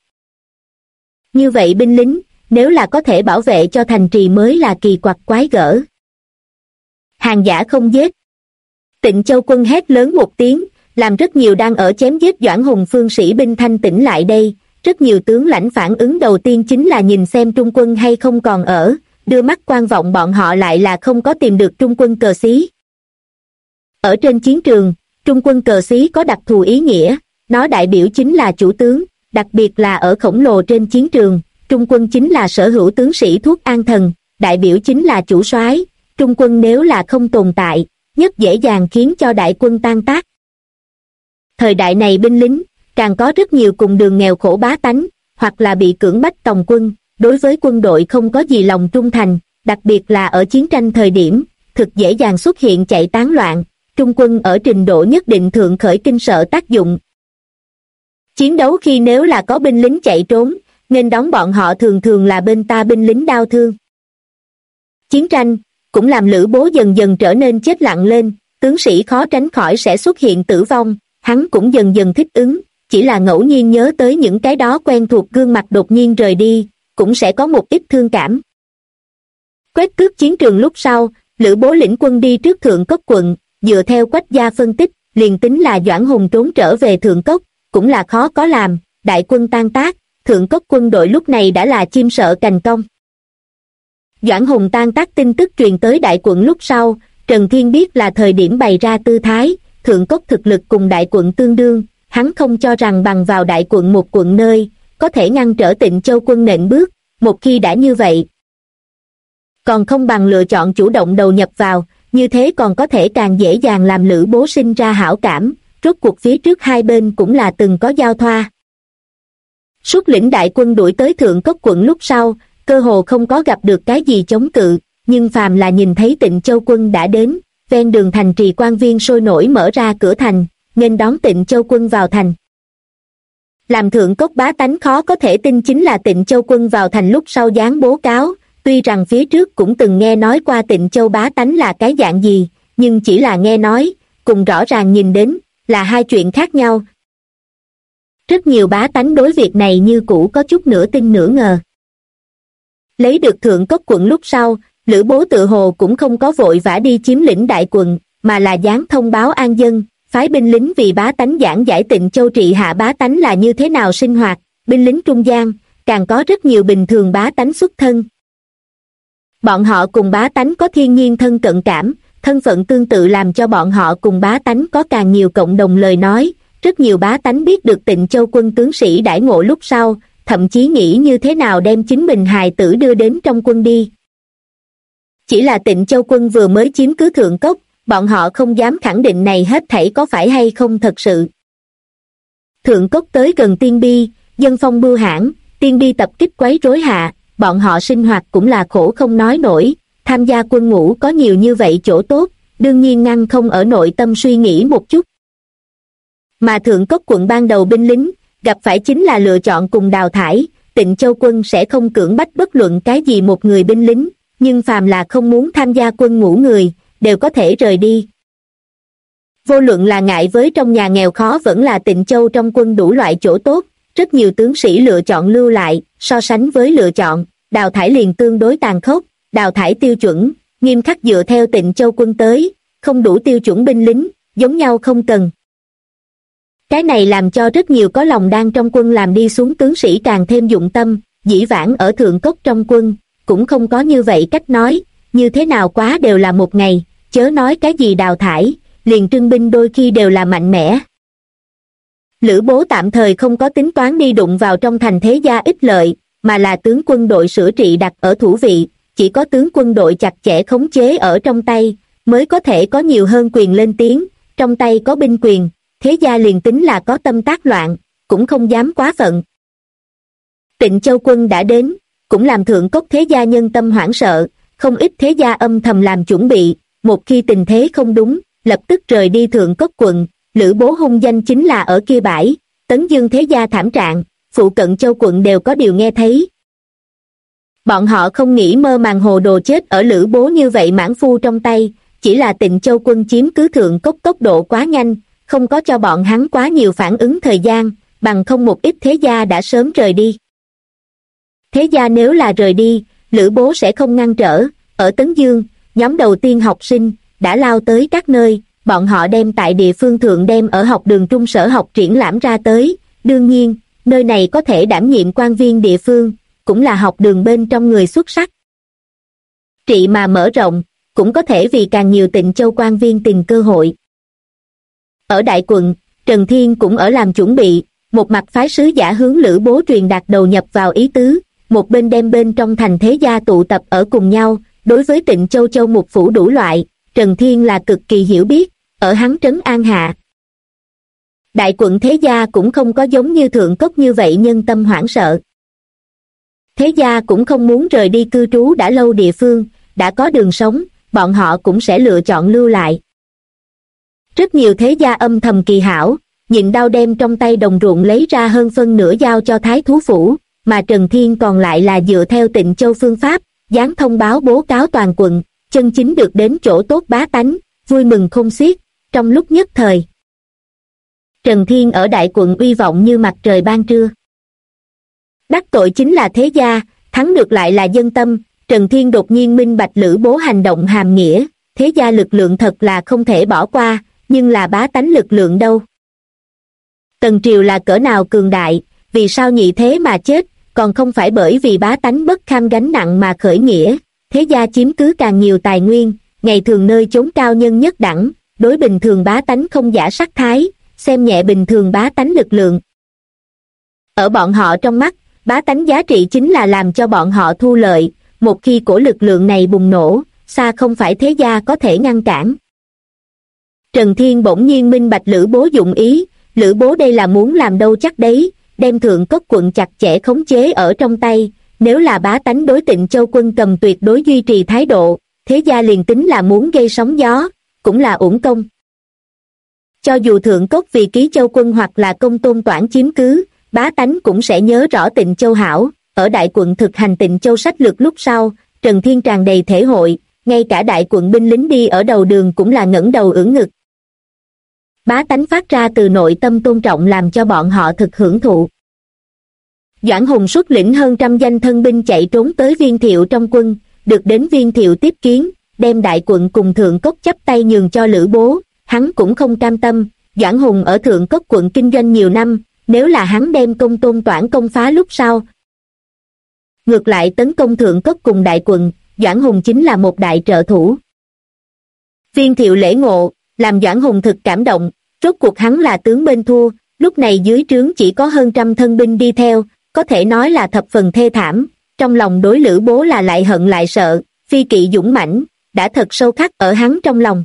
Như vậy binh lính, nếu là có thể bảo vệ cho thành trì mới là kỳ quặc quái gở. Hàng giả không giết. Tịnh Châu quân hét lớn một tiếng, làm rất nhiều đang ở chém giết Doãn Hùng phương sĩ binh thanh tỉnh lại đây, rất nhiều tướng lãnh phản ứng đầu tiên chính là nhìn xem trung quân hay không còn ở, đưa mắt quan vọng bọn họ lại là không có tìm được trung quân cờ xí. Ở trên chiến trường, trung quân cờ xí có đặc thù ý nghĩa, nó đại biểu chính là chủ tướng, đặc biệt là ở khổng lồ trên chiến trường, Trung quân chính là sở hữu tướng sĩ thuốc an thần, đại biểu chính là chủ soái. Trung quân nếu là không tồn tại, nhất dễ dàng khiến cho đại quân tan tác. Thời đại này binh lính, càng có rất nhiều cùng đường nghèo khổ bá tánh, hoặc là bị cưỡng bách tòng quân, đối với quân đội không có gì lòng trung thành, đặc biệt là ở chiến tranh thời điểm, thực dễ dàng xuất hiện chạy tán loạn. Trung quân ở trình độ nhất định thượng khởi kinh sợ tác dụng. Chiến đấu khi nếu là có binh lính chạy trốn, nên đón bọn họ thường thường là bên ta binh lính đau thương. Chiến tranh cũng làm Lữ Bố dần dần trở nên chết lặng lên, tướng sĩ khó tránh khỏi sẽ xuất hiện tử vong, hắn cũng dần dần thích ứng, chỉ là ngẫu nhiên nhớ tới những cái đó quen thuộc gương mặt đột nhiên rời đi, cũng sẽ có một ít thương cảm. Quét tước chiến trường lúc sau, Lữ Bố lĩnh quân đi trước Thượng Cốc quận, dựa theo Quách gia phân tích, liền tính là Doãn Hùng trốn trở về Thượng Cốc, cũng là khó có làm, đại quân tan tác, Thượng Cốc quân đội lúc này đã là chim sợ cành cong. Doãn Hùng tan tác tin tức truyền tới đại quận lúc sau, Trần Thiên biết là thời điểm bày ra tư thái, Thượng Cốc thực lực cùng đại quận tương đương, hắn không cho rằng bằng vào đại quận một quận nơi, có thể ngăn trở Tịnh Châu quân nện bước, một khi đã như vậy. Còn không bằng lựa chọn chủ động đầu nhập vào, như thế còn có thể càng dễ dàng làm Lữ Bố sinh ra hảo cảm, rốt cuộc phía trước hai bên cũng là từng có giao thoa. Xuất lĩnh đại quân đuổi tới Thượng Cốc quận lúc sau, cơ hồ không có gặp được cái gì chống cự, nhưng phàm là nhìn thấy Tịnh Châu quân đã đến, ven đường thành trì quan viên sôi nổi mở ra cửa thành, nên đón Tịnh Châu quân vào thành. Làm Thượng Cốc bá tánh khó có thể tin chính là Tịnh Châu quân vào thành lúc sau dán bố cáo, tuy rằng phía trước cũng từng nghe nói qua Tịnh Châu bá tánh là cái dạng gì, nhưng chỉ là nghe nói, cùng rõ ràng nhìn đến, là hai chuyện khác nhau. Rất nhiều bá tánh đối việc này như cũ có chút nửa tin nửa ngờ. Lấy được Thượng Cốc quận lúc sau, Lữ Bố tự hồ cũng không có vội vã đi chiếm lĩnh đại quận, mà là dán thông báo an dân, phái binh lính vì bá tánh giảng giải Tịnh Châu trị hạ bá tánh là như thế nào sinh hoạt, binh lính trung gian, càng có rất nhiều bình thường bá tánh xuất thân. Bọn họ cùng bá tánh có thiên nhiên thân cận cảm, thân phận tương tự làm cho bọn họ cùng bá tánh có càng nhiều cộng đồng lời nói, rất nhiều bá tánh biết được Tịnh Châu quân tướng sĩ đãi ngộ lúc sau, thậm chí nghĩ như thế nào đem chính mình hài tử đưa đến trong quân đi. Chỉ là Tịnh Châu quân vừa mới chiếm cứ Thượng Cốc, bọn họ không dám khẳng định này hết thảy có phải hay không thật sự. Thượng Cốc tới gần Tiên Bi, dân phong bưu hãn, Tiên Bi tập kích quấy rối hạ, bọn họ sinh hoạt cũng là khổ không nói nổi, tham gia quân ngũ có nhiều như vậy chỗ tốt, đương nhiên ngăn không ở nội tâm suy nghĩ một chút. Mà Thượng Cốc quận ban đầu binh lính, gặp phải chính là lựa chọn cùng đào thải, Tịnh Châu quân sẽ không cưỡng bách bất luận cái gì một người binh lính, nhưng phàm là không muốn tham gia quân ngũ người, đều có thể rời đi. Vô luận là ngại với trong nhà nghèo khó vẫn là Tịnh Châu trong quân đủ loại chỗ tốt, rất nhiều tướng sĩ lựa chọn lưu lại, so sánh với lựa chọn, đào thải liền tương đối tàn khốc, đào thải tiêu chuẩn, nghiêm khắc dựa theo Tịnh Châu quân tới, không đủ tiêu chuẩn binh lính, giống nhau không cần. Cái này làm cho rất nhiều có lòng đang trong quân làm đi xuống tướng sĩ càng thêm dụng tâm, dĩ vãng ở Thượng Cốc trong quân, cũng không có như vậy cách nói, như thế nào quá đều là một ngày, chớ nói cái gì đào thải, liền trưng binh đôi khi đều là mạnh mẽ. Lữ Bố tạm thời không có tính toán đi đụng vào trong thành thế gia ích lợi, mà là tướng quân đội sửa trị đặt ở thủ vị, chỉ có tướng quân đội chặt chẽ khống chế ở trong tay, mới có thể có nhiều hơn quyền lên tiếng, trong tay có binh quyền, thế gia liền tính là có tâm tác loạn, cũng không dám quá phận. Tịnh Châu quân đã đến, cũng làm Thượng Cốc thế gia nhân tâm hoảng sợ, không ít thế gia âm thầm làm chuẩn bị, một khi tình thế không đúng, lập tức rời đi Thượng Cốc quận. Lữ Bố hung danh chính là ở kia bãi, Tấn Dương thế gia thảm trạng, phụ cận Châu quận đều có điều nghe thấy. Bọn họ không nghĩ mơ màng hồ đồ chết ở Lữ Bố như vậy mãn phu trong tay, chỉ là Tịnh Châu quân chiếm cứ Thượng Cốc tốc độ quá nhanh, không có cho bọn hắn quá nhiều phản ứng thời gian, bằng không một ít thế gia đã sớm rời đi. Thế gia nếu là rời đi, Lữ Bố sẽ không ngăn trở, ở Tấn Dương, nhóm đầu tiên học sinh, đã lao tới các nơi, bọn họ đem tại địa phương thượng đem ở học đường trung sở học triển lãm ra tới, đương nhiên, nơi này có thể đảm nhiệm quan viên địa phương, cũng là học đường bên trong người xuất sắc. Trị mà mở rộng, cũng có thể vì càng nhiều Tịnh Châu quan viên tìm cơ hội. Ở đại quận, Trần Thiên cũng ở làm chuẩn bị, một mặt phái sứ giả hướng Lữ Bố truyền đạt đầu nhập vào ý tứ, một bên đem bên trong thành thế gia tụ tập ở cùng nhau. Đối với Tịnh Châu châu mục phủ đủ loại, Trần Thiên là cực kỳ hiểu biết, ở hắn trấn an hạ. Đại quận thế gia cũng không có giống như Thượng Cốc như vậy nhân tâm hoảng sợ. Thế gia cũng không muốn rời đi cư trú đã lâu địa phương, đã có đường sống, bọn họ cũng sẽ lựa chọn lưu lại. Rất nhiều thế gia âm thầm kỳ hảo, nhịn đau đem trong tay đồng ruộng lấy ra hơn phân nửa giao cho Thái Thú Phủ, mà Trần Thiên còn lại là dựa theo Tịnh Châu phương pháp, dán thông báo bố cáo toàn quận, chân chính được đến chỗ tốt bá tánh, vui mừng không xiết, trong lúc nhất thời. Trần Thiên ở đại quận uy vọng như mặt trời ban trưa. Đắc tội chính là thế gia, thắng được lại là dân tâm. Trần Thiên đột nhiên minh bạch Lữ Bố hành động hàm nghĩa, thế gia lực lượng thật là không thể bỏ qua, nhưng là bá tánh lực lượng đâu? Tần triều là cỡ nào cường đại, vì sao nhị thế mà chết, còn không phải bởi vì bá tánh bất kham gánh nặng mà khởi nghĩa. Thế gia chiếm cứ càng nhiều tài nguyên, ngày thường nơi chốn cao nhân nhất đẳng, đối bình thường bá tánh không giả sắc thái, xem nhẹ bình thường bá tánh lực lượng. Ở bọn họ trong mắt, bá tánh giá trị chính là làm cho bọn họ thu lợi, một khi cổ lực lượng này bùng nổ, xa không phải thế gia có thể ngăn cản. Trần Thiên bỗng nhiên minh bạch Lữ Bố dụng ý, Lữ Bố đây là muốn làm đâu chắc đấy, đem Thượng Cốc quận chặt chẽ khống chế ở trong tay, nếu là bá tánh đối Tịnh Châu quân cầm tuyệt đối duy trì thái độ, thế gia liền tính là muốn gây sóng gió, cũng là uổng công. Cho dù Thượng Cốc vì Ký Châu quân hoặc là Công Tôn Toản chiếm cứ, bá tánh cũng sẽ nhớ rõ Tịnh Châu hảo. Ở đại quận thực hành Tịnh Châu sách lược lúc sau, Trần Thiên tràn đầy thể hội, ngay cả đại quận binh lính đi ở đầu đường cũng là ngẩng đầu ưỡn ngực. Bá tánh phát ra từ nội tâm tôn trọng làm cho bọn họ thực hưởng thụ. Doãn Hùng xuất lĩnh hơn trăm danh thân binh chạy trốn tới Viên Thiệu trong quân, được đến Viên Thiệu tiếp kiến, đem đại quận cùng Thượng Cốc chắp tay nhường cho Lữ Bố, hắn cũng không cam tâm. Doãn Hùng ở Thượng Cốc quận kinh doanh nhiều năm, nếu là hắn đem Công Tôn Toản công phá lúc sau, ngược lại tấn công Thượng Cốc cùng đại quận, Doãn Hùng chính là một đại trợ thủ. Viên Thiệu lễ ngộ, làm Doãn Hùng thực cảm động, rốt cuộc hắn là tướng bên thua, lúc này dưới trướng chỉ có hơn trăm thân binh đi theo, có thể nói là thập phần thê thảm, trong lòng đối Lữ Bố là lại hận lại sợ, phi kỵ dũng mãnh, đã thật sâu khắc ở hắn trong lòng.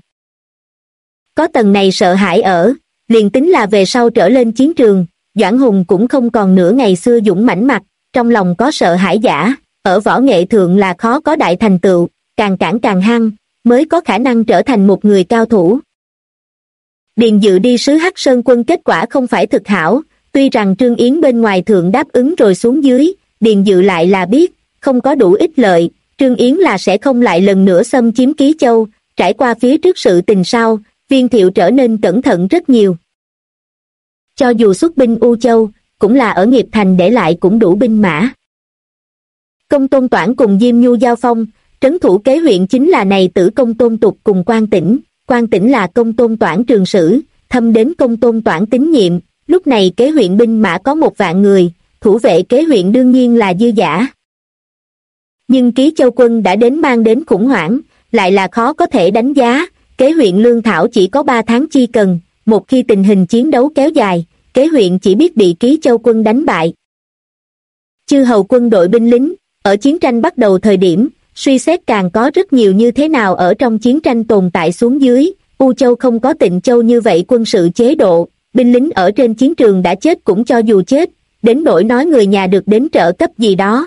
Có tầng này sợ hãi ở, liền tính là về sau trở lên chiến trường, Doãn Hùng cũng không còn nửa ngày xưa dũng mãnh mặt, trong lòng có sợ hãi giả, ở võ nghệ thượng là khó có đại thành tựu, càng cản càng hăng, mới có khả năng trở thành một người cao thủ. Điền Dự đi sứ Hắc Sơn quân kết quả không phải thực hảo, tuy rằng Trương Yến bên ngoài thượng đáp ứng rồi xuống dưới, Điền Dự lại là biết, không có đủ ích lợi, Trương Yến là sẽ không lại lần nữa xâm chiếm Ký Châu. Trải qua phía trước sự tình sau, Viên Thiệu trở nên cẩn thận rất nhiều. Cho dù xuất binh U Châu, cũng là ở Nghiệp Thành để lại cũng đủ binh mã. Công Tôn Toản cùng Diêm Nhu giao phong, trấn thủ kế huyện chính là này Tử Công Tôn Tục cùng Quan Tĩnh. Quan Tĩnh là Công Tôn Toản trường sử, thâm đến Công Tôn Toản tín nhiệm, lúc này kế huyện binh mã có 1 vạn người, thủ vệ kế huyện đương nhiên là dư dả. Nhưng Ký Châu quân đã đến mang đến khủng hoảng, lại là khó có thể đánh giá, kế huyện lương thảo chỉ có 3 tháng chi cần, một khi tình hình chiến đấu kéo dài, kế huyện chỉ biết bị Ký Châu quân đánh bại. Chư hầu quân đội binh lính, ở chiến tranh bắt đầu thời điểm, suy xét càng có rất nhiều như thế nào ở trong chiến tranh tồn tại xuống dưới, U Châu không có Tịnh Châu như vậy quân sự chế độ, binh lính ở trên chiến trường đã chết cũng cho dù chết, đến nỗi nói người nhà được đến trợ cấp gì đó.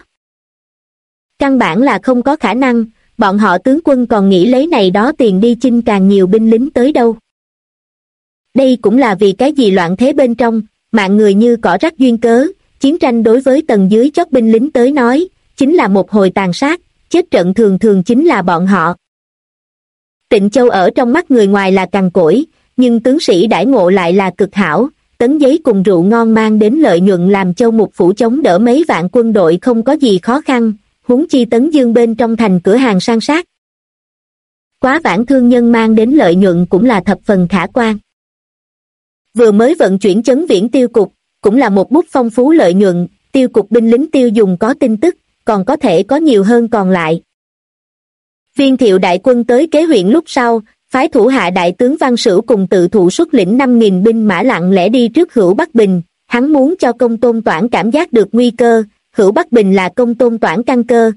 Căn bản là không có khả năng, bọn họ tướng quân còn nghĩ lấy này đó tiền đi chinh càng nhiều binh lính tới đâu. Đây cũng là vì cái gì loạn thế bên trong, mạng người như cỏ rác duyên cớ, chiến tranh đối với tầng dưới chót binh lính tới nói, chính là một hồi tàn sát, chết trận thường thường chính là bọn họ. Tịnh Châu ở trong mắt người ngoài là cằn cỗi, nhưng tướng sĩ đãi ngộ lại là cực hảo, tấn giấy cùng rượu ngon mang đến lợi nhuận làm Châu Mục phủ chống đỡ mấy vạn quân đội không có gì khó khăn, huống chi Tấn Dương bên trong thành cửa hàng san sát. Quá vãng thương nhân mang đến lợi nhuận cũng là thập phần khả quan. Vừa mới vận chuyển Chấn Viễn tiêu cục, cũng là một bút phong phú lợi nhuận, tiêu cục binh lính tiêu dùng có tin tức, còn có thể có nhiều hơn còn lại. Viên Thiệu đại quân tới kế huyện lúc sau, phái thủ hạ đại tướng Văn Sửu cùng tự thụ xuất lĩnh 5.000 binh mã lặng lẽ đi trước Hữu Bắc Bình, hắn muốn cho Công Tôn Toản cảm giác được nguy cơ, Hữu Bắc Bình là Công Tôn Toản căn cơ.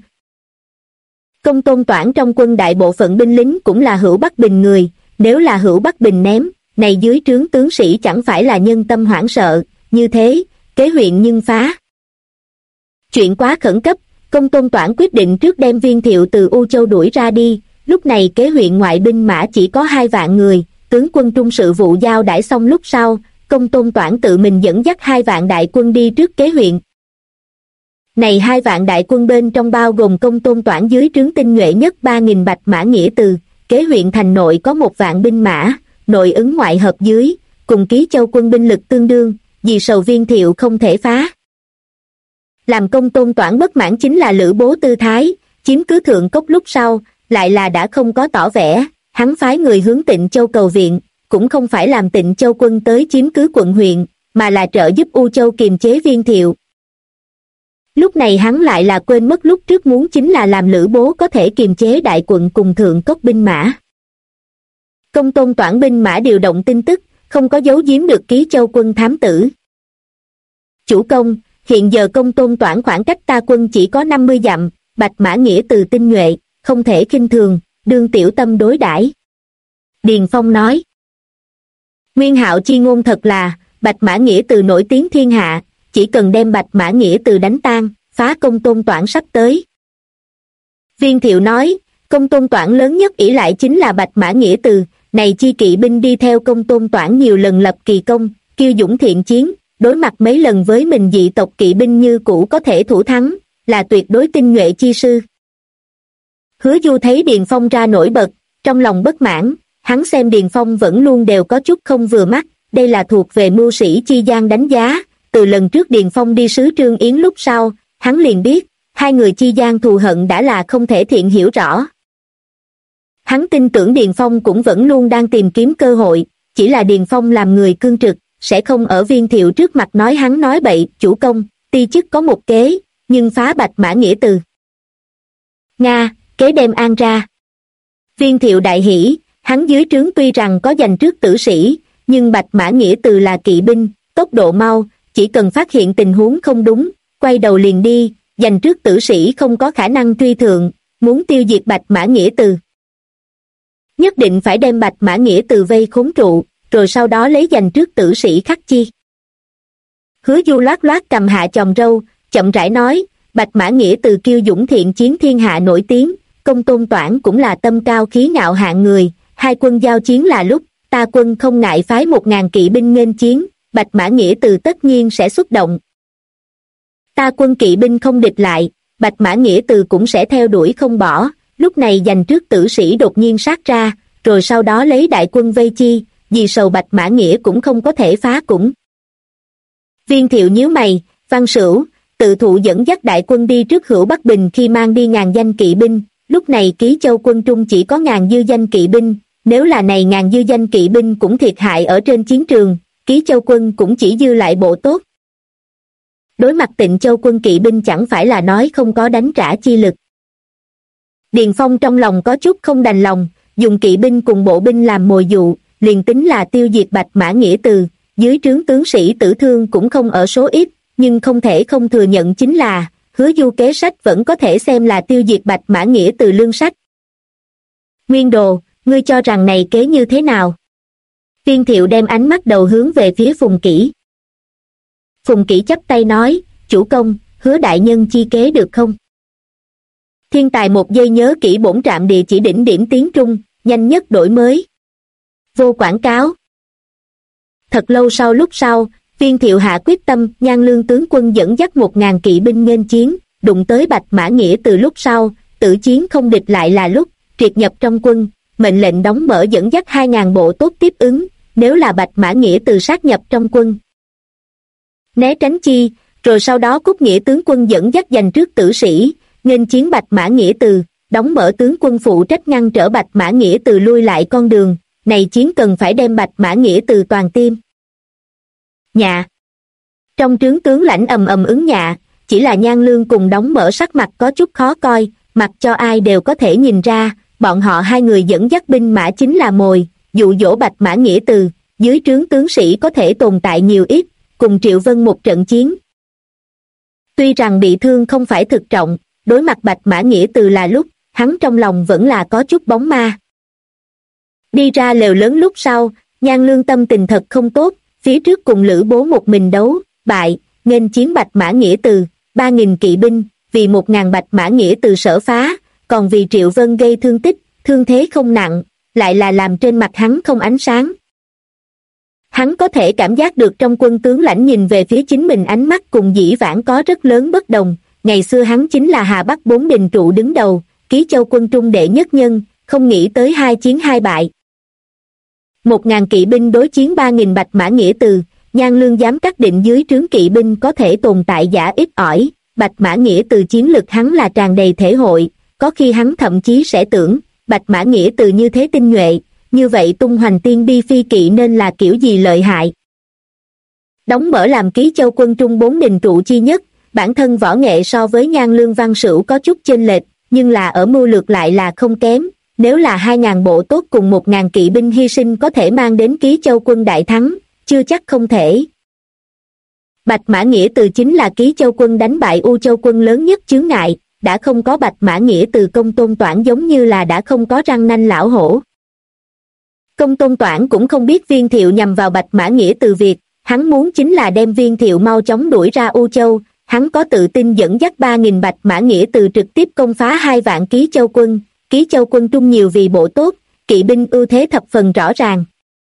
Công Tôn Toản trong quân đại bộ phận binh lính cũng là Hữu Bắc Bình người, nếu là Hữu Bắc Bình ném, này dưới trướng tướng sĩ chẳng phải là nhân tâm hoảng sợ, như thế, kế huyện nhưng phá. Chuyện quá khẩn cấp, Công Tôn Toản quyết định trước đem Viên Thiệu từ U Châu đuổi ra đi, lúc này kế huyện ngoại binh mã chỉ có 2 vạn người, tướng quân trung sự vụ giao đãi xong lúc sau, Công Tôn Toản tự mình dẫn dắt 2 vạn đại quân đi trước kế huyện. Này 2 vạn đại quân bên trong bao gồm Công Tôn Toản dưới trướng tinh nhuệ nhất 3.000 bạch mã nghĩa từ, kế huyện thành nội có 1 vạn binh mã, nội ứng ngoại hợp dưới, cùng Ký Châu quân binh lực tương đương, vì sầu Viên Thiệu không thể phá. Làm Công Tôn Toản bất mãn chính là Lữ Bố tư thái, chiếm cứ Thượng Cốc lúc sau, lại là đã không có tỏ vẻ, hắn phái người hướng Tịnh Châu cầu viện, cũng không phải làm Tịnh Châu quân tới chiếm cứ quận huyện, mà là trợ giúp U Châu kiềm chế Viên Thiệu. Lúc này hắn lại là quên mất lúc trước muốn chính là làm Lữ Bố có thể kiềm chế đại quận cùng Thượng Cốc binh mã. Công Tôn Toản binh mã điều động tin tức, không có giấu giếm được Ký Châu quân thám tử. Chủ công, hiện giờ Công Tôn Toản khoảng cách ta quân chỉ có 50 dặm, bạch mã nghĩa từ tinh nhuệ, không thể khinh thường, đương tiểu tâm đối đãi. Điền Phong nói. Nguyên Hạo chi ngôn thật là, bạch mã nghĩa từ nổi tiếng thiên hạ, chỉ cần đem bạch mã nghĩa từ đánh tan, phá Công Tôn Toản sắp tới. Viên Thiệu nói, Công Tôn Toản lớn nhất ỷ lại chính là bạch mã nghĩa từ, này chi kỵ binh đi theo Công Tôn Toản nhiều lần lập kỳ công, kiêu dũng thiện chiến, đối mặt mấy lần với mình dị tộc kỵ binh như cũ có thể thủ thắng, là tuyệt đối tinh nhuệ chi sư. Hứa Du thấy Điền Phong ra nổi bật, trong lòng bất mãn, hắn xem Điền Phong vẫn luôn đều có chút không vừa mắt, đây là thuộc về mưu sĩ chi gian đánh giá, từ lần trước Điền Phong đi sứ Trương Yến lúc sau, hắn liền biết, 2 người chi gian thù hận đã là không thể thiện hiểu rõ. Hắn tin tưởng Điền Phong cũng vẫn luôn đang tìm kiếm cơ hội, chỉ là Điền Phong làm người cương trực, sẽ không ở Viên Thiệu trước mặt nói hắn nói bậy. Chủ công, ti chức có một kế, nhưng phá bạch mã nghĩa từ. Nga, kế đem an ra. Viên Thiệu đại hỉ, hắn dưới trướng tuy rằng có dành trước tử sĩ, nhưng bạch mã nghĩa từ là kỵ binh, tốc độ mau, chỉ cần phát hiện tình huống không đúng, quay đầu liền đi, dành trước tử sĩ không có khả năng truy thượng, muốn tiêu diệt bạch mã nghĩa từ. Nhất định phải đem bạch mã nghĩa từ vây khốn trụ, rồi sau đó lấy dành trước tử sĩ khắc chi. Hứa Du loát loát cầm hạ chòm râu, chậm rãi nói, bạch mã nghĩa từ kiêu dũng thiện chiến thiên hạ nổi tiếng, Công Tôn Toản cũng là tâm cao khí ngạo hạng người, 2 quân giao chiến là lúc, ta quân không ngại phái 1.000 kỵ binh nghênh chiến, bạch mã nghĩa từ tất nhiên sẽ xuất động. Ta quân kỵ binh không địch lại, bạch mã nghĩa từ cũng sẽ theo đuổi không bỏ, lúc này dành trước tử sĩ đột nhiên sát ra, rồi sau đó lấy đại quân vây chi, vì sầu bạch mã nghĩa cũng không có thể phá cũng. Viên Thiệu nhíu mày, Văn Sửu, tự thụ dẫn dắt đại quân đi trước Hữu Bắc Bình khi mang đi 1000 danh kỵ binh, lúc này Ký Châu quân trung chỉ có 1000 dư danh kỵ binh, nếu là này 1000 dư danh kỵ binh cũng thiệt hại ở trên chiến trường, Ký Châu quân cũng chỉ dư lại bộ tốt. Đối mặt Tịnh Châu quân kỵ binh chẳng phải là nói không có đánh trả chi lực. Điền Phong trong lòng có chút không đành lòng, dùng kỵ binh cùng bộ binh làm mồi dụ, liền tính là tiêu diệt bạch mã nghĩa từ, dưới trướng tướng sĩ tử thương cũng không ở số ít, nhưng không thể không thừa nhận chính là, Hứa Du kế sách vẫn có thể xem là tiêu diệt bạch mã nghĩa từ lương sách. Nguyên Đồ, ngươi cho rằng này kế như thế nào? Viên Thiệu đem ánh mắt đầu hướng về phía Phùng Kỷ. Phùng Kỷ chắp tay nói, chủ công, Hứa đại nhân chi kế được không? Thiên tài một giây nhớ kỹ bổn trạm địa chỉ đỉnh điểm tiếng Trung, nhanh nhất đổi mới. Vô quảng cáo. Thật lâu lúc sau, Viên Thiệu hạ quyết tâm, Nhan Lương tướng quân dẫn dắt 1000 kỵ binh nghênh chiến, đụng tới bạch mã nghĩa từ lúc sau, tử chiến không địch lại là lúc, triệt nhập trong quân, mệnh lệnh đóng mở dẫn dắt 2000 bộ tốt tiếp ứng, nếu là bạch mã nghĩa từ sát nhập trong quân. Né tránh chi, rồi sau đó Cúc Nghĩa tướng quân dẫn dắt dành trước tử sĩ, nghênh chiến bạch mã nghĩa từ, đóng mở tướng quân phụ trách ngăn trở bạch mã nghĩa từ lui lại con đường, này chiến cần phải đem bạch mã nghĩa từ toàn tim. Nhạ. Trong trướng tướng lãnh ầm ầm ứng nhạ, chỉ là Nhan Lương cùng đóng mở sắc mặt có chút khó coi, mặc cho ai đều có thể nhìn ra, bọn họ 2 người dẫn dắt binh mã chính là mồi, dụ dỗ bạch mã nghĩa từ, dưới trướng tướng sĩ có thể tồn tại nhiều ít, cùng Triệu Vân một trận chiến. Tuy rằng bị thương không phải thực trọng, đối mặt Bạch Mã Nghĩa Từ là lúc, hắn trong lòng vẫn là có chút bóng ma. Đi ra lều lớn lúc sau, Nhan Lương tâm tình thật không tốt, phía trước cùng Lữ Bố một mình đấu, bại, nghênh chiến Bạch Mã Nghĩa Từ, 3.000 kỵ binh, vì 1.000 Bạch Mã Nghĩa Từ sở phá, còn vì Triệu Vân gây thương tích, thương thế không nặng, lại là làm trên mặt hắn không ánh sáng. Hắn có thể cảm giác được trong quân tướng lãnh nhìn về phía chính mình ánh mắt cùng dĩ vãng có rất lớn bất đồng, ngày xưa hắn chính là Hà Bắc 4 đình trụ đứng đầu, Ký Châu quân trung đệ nhất nhân, không nghĩ tới 2 chiến 2 bại. 1.000 kỵ binh đối chiến 3.000 Bạch Mã Nghĩa Từ, Nhan Lương dám xác định dưới trướng kỵ binh có thể tồn tại giả ít ỏi, Bạch Mã Nghĩa Từ chiến lực hắn là tràn đầy thể hội, có khi hắn thậm chí sẽ tưởng, Bạch Mã Nghĩa Từ như thế tinh nhuệ, như vậy tung hoành tiên bi phi kỵ nên là kiểu gì lợi hại. Đóng mở làm Ký Châu quân trung 4 đình trụ chi nhất, bản thân võ nghệ so với Nhan Lương Văn Sửu có chút chênh lệch, nhưng là ở mưu lược lại là không kém, nếu là 2.000 bộ tốt cùng 1.000 kỵ binh hy sinh có thể mang đến Ký Châu quân đại thắng, chưa chắc không thể. Bạch Mã Nghĩa Từ chính là Ký Châu quân đánh bại U Châu quân lớn nhất chướng ngại, đã không có Bạch Mã Nghĩa Từ Công Tôn Toản giống như là đã không có răng nanh lão hổ. Công Tôn Toản cũng không biết Viên Thiệu nhằm vào Bạch Mã Nghĩa Từ việc, hắn muốn chính là đem Viên Thiệu mau chóng đuổi ra U Châu, hắn có tự tin dẫn dắt 3.000 Bạch Mã Nghĩa Từ trực tiếp công phá 2 vạn Ký Châu quân, Ký Châu quân trung nhiều vì bộ tốt, kỵ binh ưu thế thập phần rõ ràng.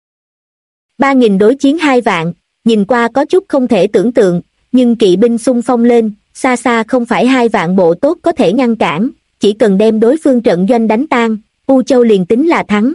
3.000 đối chiến 2 vạn, nhìn qua có chút không thể tưởng tượng, nhưng kỵ binh xung phong lên, xa xa không phải 2 vạn bộ tốt có thể ngăn cản, chỉ cần đem đối phương trận doanh đánh tan, U Châu liền tính là thắng.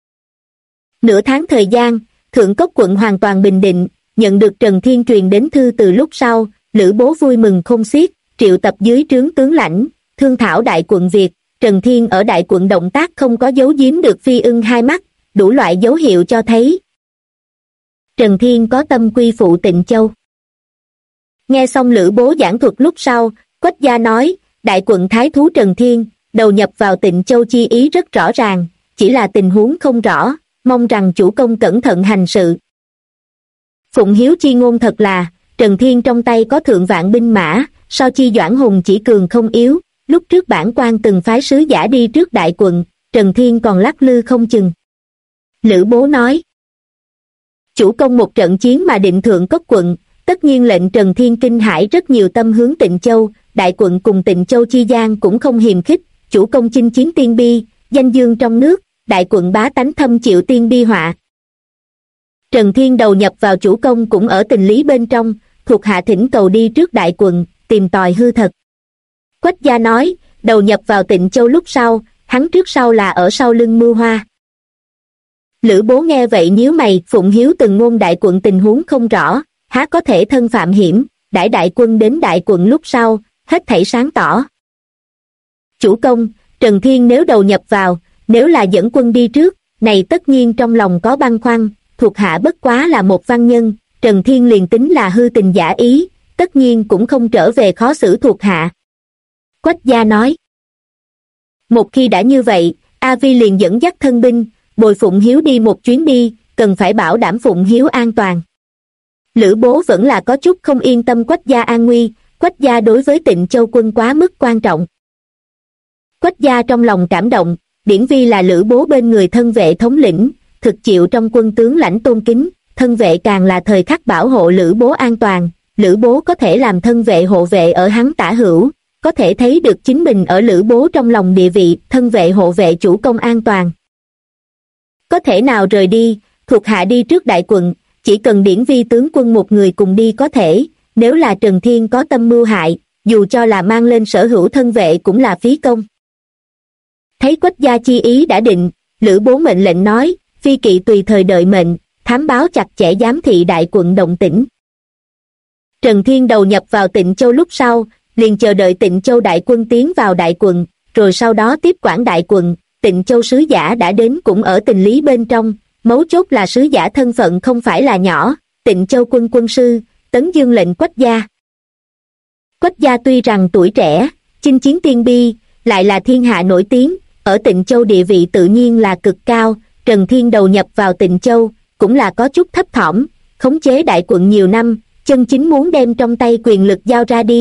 Nửa tháng thời gian, Thượng Cốc quận hoàn toàn bình định, nhận được Trần Thiên truyền đến thư từ lúc sau, Lữ Bố vui mừng không xiết, triệu tập dưới trướng tướng lãnh, thương thảo đại quận việc, Trần Thiên ở đại quận động tác không có giấu giếm được Phi Ưng hai mắt, đủ loại dấu hiệu cho thấy. Trần Thiên có tâm quy phụ Tịnh Châu. Nghe xong Lữ Bố giảng thuật lúc sau, Quách Gia nói, đại quận thái thú Trần Thiên, đầu nhập vào Tịnh Châu chi ý rất rõ ràng, chỉ là tình huống không rõ, mong rằng chủ công cẩn thận hành sự. Phụng Hiếu chi ngôn thật là, Trần Thiên trong tay có thượng vạn binh mã, so chi Doãn Hùng chỉ cường không yếu, lúc trước bản quan từng phái sứ giả đi trước đại quận, Trần Thiên còn lắc lư không chừng. Lữ Bố nói, chủ công một trận chiến mà định Thượng Cốc quận, tất nhiên lệnh Trần Thiên kinh hãi rất nhiều tâm hướng Tịnh Châu, đại quận cùng Tịnh Châu chi gian cũng không hiềm khích, chủ công chinh chiến tiên bi, danh dương trong nước, đại quận bá tánh thâm chịu tiên bi họa. Trần Thiên đầu nhập vào chủ công cũng ở tình lý bên trong, thuộc hạ thỉnh cầu đi trước đại quận, tìm tòi hư thật. Quách Gia nói, đầu nhập vào Tịnh Châu lúc sau, hắn trước sau là ở sau lưng mưu hoa. Lữ Bố nghe vậy nhíu mày, Phụng Hiếu từng ngôn đại quận tình huống không rõ, há có thể thân phạm hiểm, đãi đại quân đến đại quận lúc sau, hết thảy sáng tỏ. Chủ công, Trần Thiên nếu đầu nhập vào, nếu là dẫn quân đi trước, này tất nhiên trong lòng có băn khoăn, thuộc hạ bất quá là một văn nhân, Trần Thiên liền tính là hư tình giả ý, tất nhiên cũng không trở về khó xử thuộc hạ. Quách Gia nói, một khi đã như vậy, A Vi liền dẫn dắt thân binh, bồi Phụng Hiếu đi một chuyến đi, cần phải bảo đảm Phụng Hiếu an toàn. Lữ Bố vẫn là có chút không yên tâm Quách Gia an nguy, Quách Gia đối với Tịnh Châu quân quá mức quan trọng. Quách Gia trong lòng cảm động, Điển Vi là Lữ Bố bên người thân vệ thống lĩnh, thực chịu trong quân tướng lãnh tôn kính, thân vệ càng là thời khắc bảo hộ Lữ Bố an toàn, Lữ Bố có thể làm thân vệ hộ vệ ở hắn tả hữu, có thể thấy được chính mình ở Lữ Bố trong lòng địa vị, thân vệ hộ vệ chủ công an toàn. Có thể nào rời đi, thuộc hạ đi trước đại quận, chỉ cần Điển Vi tướng quân một người cùng đi có thể, nếu là Trần Thiên có tâm mưu hại, dù cho là mang lên sở hữu thân vệ cũng là phí công. Thấy Quách Gia chi ý đã định, Lữ Bố mệnh lệnh nói, phi kỵ tùy thời đợi mệnh, thám báo chặt chẽ giám thị đại quận động tĩnh. Trần Thiên đầu nhập vào Tịnh Châu lúc sau, liền chờ đợi Tịnh Châu đại quân tiến vào đại quận, rồi sau đó tiếp quản đại quận, Tịnh Châu sứ giả đã đến cũng ở tình lý bên trong, mấu chốt là sứ giả thân phận không phải là nhỏ, Tịnh Châu quân quân sư, tấn dương lệnh Quách Gia. Quách Gia tuy rằng tuổi trẻ, chinh chiến tiên bi, lại là thiên hạ nổi tiếng, ở Tịnh Châu địa vị tự nhiên là cực cao, Trần Thiên đầu nhập vào Tịnh Châu, cũng là có chút thấp thỏm, khống chế đại quận nhiều năm, chân chính muốn đem trong tay quyền lực giao ra đi,